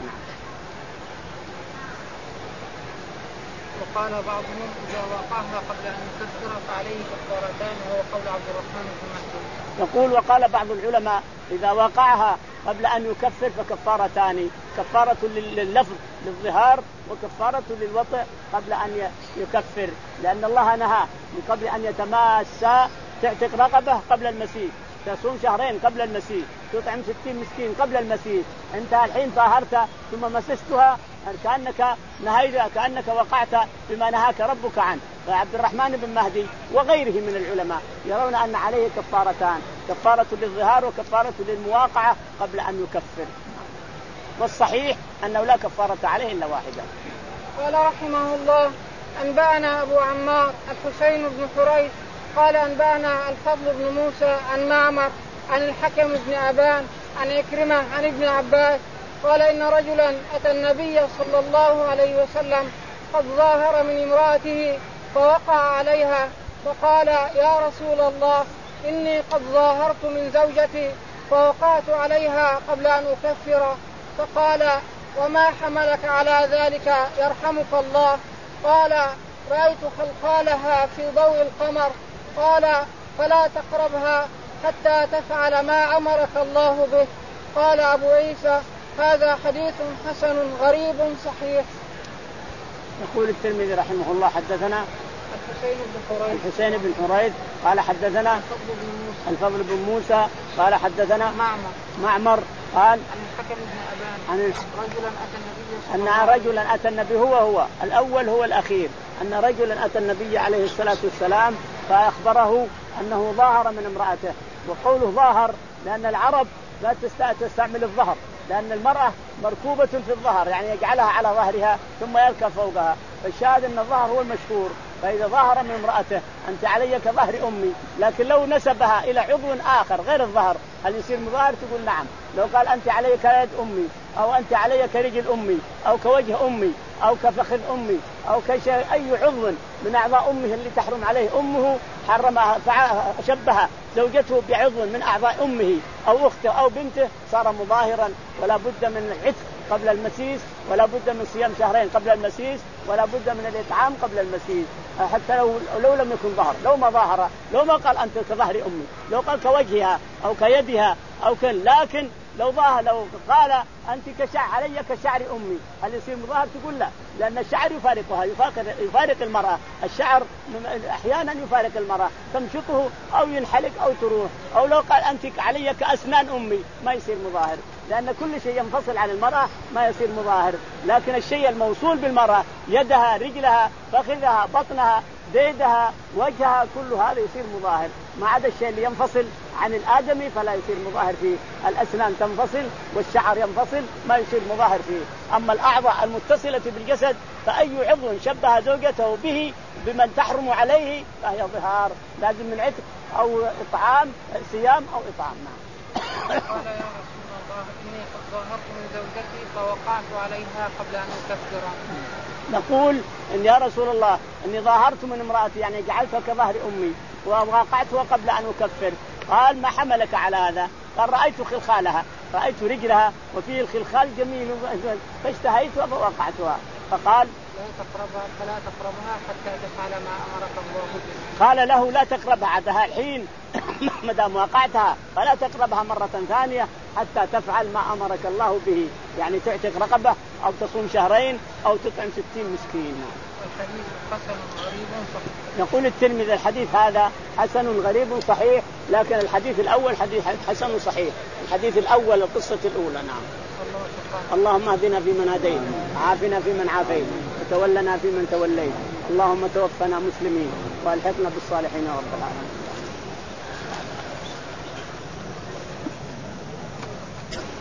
وقال بعضهم إذا وقعها قبل أن يكفر فعليه كفارتان وهو قول عبد الرحمن بن مهدي. يقول وقال بعض العلماء إذا وقعها قبل أن يكفر فكفارتان، كفارة لللفظ للظهار وكفارة للوطئ قبل أن يكفر، لأن الله نهى من قبل أن يتماسى تعتق رقبة قبل المسيح، تصوم شهرين قبل المسيح، تطعم ستين مسكين قبل المسيح. أنت الحين طاهرت ثم مسستها كأنك نهيت كأنك وقعت بما نهاك ربك عنه. فعبد الرحمن بن مهدي وغيره من العلماء يرون أن عليه كفارتان، كفارة للظهار وكفارة للمواقعة قبل أن يكفر، والصحيح أنه لا كفارة عليه إلا واحدة. قال رحمه الله أنبأنا أبو عمار الحسين بن حريث قال أنبأنا الفضل بن موسى عن معمر عن الحكم بن أبان عن إكرمة عن ابن عباس قال إن رجلا أتى النبي صلى الله عليه وسلم قد ظاهر من امرأته فوقع عليها فقال يا رسول الله إني قد ظاهرت من زوجتي فوقعت عليها قبل أن أكفر. فقال وما حملك على ذلك يرحمك الله؟ قال رأيت خلخالها في ضوء القمر. قال فلا تقربها حتى تفعل ما أمرك الله به. قال أبو عيسى هذا حديث حسن غريب صحيح. يقول الترمذي رحمه الله حدثنا الحسين بن حريث الحسين بن حريث قال حدثنا الفضل بن موسى الفضل بن موسى قال حدثنا معمر معمر قال عن الحكم بن أبان عن رجلا أتى النبي صلى أن الله عليه وسلم رجلا أتى النبي هو هو الأول هو الأخير أن رجلا أتى النبي عليه الصلاة والسلام فأخبره أنه ظاهر من امرأته. وقوله ظاهر لأن العرب لا تستعمل الظهر، لأن المرأة مركوبة في الظهر يعني يجعلها على ظهرها ثم يركب فوقها، فالشاهد أن الظهر هو المشهور. فإذا ظهر من امرأته أنت علي كظهر أمي، لكن لو نسبها إلى عضو آخر غير الظهر هل يصير مظاهر؟ تقول نعم. لو قال أنت علي كيد أمي أو أنت علي كرجل أمي أو كوجه أمي أو كفخذ أمي أو كشيء أي عضو من أعضاء أمه اللي تحرم عليه أمه حرمها فشبه زوجته بعضو من أعضاء أمه أو أخته أو بنته صار مظاهرا، ولا بد من العتق قبل المسيس ولا بد من صيام شهرين قبل المسيس ولا بد من الإطعام قبل المسيس، حتى لو, لو لم يكن ظهر، لو ما ظاهر، لو ما قال أنت كظهر أمي، لو قال كوجهها أو كيدها أو كل، لكن لو ظاهر لو قال أنت كشعر علي كشعر أمي هل يصير مظاهر؟ تقول لا، لأن الشعر يفارقها يفارق, يفارق المرأة، الشعر أحيانا يفارق المرأة تمشطه أو ينحلق أو تروح. أو لو قال أنت علي كأسنان أمي ما يصير مظاهر، لأن كل شيء ينفصل عن المرأة ما يصير مظاهر. لكن الشيء الموصول بالمرأة يدها رجلها فخذها بطنها ديدها وجهها كل هذا يصير مظاهر، ما عدا الشيء اللي ينفصل عن الآدمي فلا يصير مظاهر فيه. الأسنان تنفصل والشعر ينفصل ما يصير مظاهر فيه. أما الأعضاء المتصلة بالجسد فأي عضو شبه زوجته به بمن تحرم عليه فهي ظهار، لازم من عتق أو إطعام صيام أو إطعام. قال يا رسول الله إني قد ظاهرت من زوجتي فوقعت عليها قبل أن أكفر. نقول إن يا رسول الله إني ظاهرت من امرأتي يعني جعلتها كظهر أمي ووقعتها قبل أن أكفر. قال ما حملك على هذا؟ قال رأيت خلخالها، رأيت رجلها وفيه الخلخال جميل فاشتهيتها فوقعتها. فقال لا تقربها فلا تقربها حتى تفعل ما أمرك الله به. قال له لا تقربها عدها الحين ما دام وقعتها فلا تقربها مرة ثانية حتى تفعل ما أمرك الله به، يعني تعتق رقبة أو تصوم شهرين أو تطعم ستين مسكين. الحديث حسن غريب صحيح. يقول الترمذي الحديث هذا حسن غريب صحيح، لكن الحديث الأول حديث حسن صحيح. الحديث الأول القصة الأولى. نعم. اللهم اهدنا فيمن هديت، عافنا فيمن عافيت، وتولنا فيمن توليت، اللهم توفنا مسلمين والحقنا بالصالحين يا رب العالمين.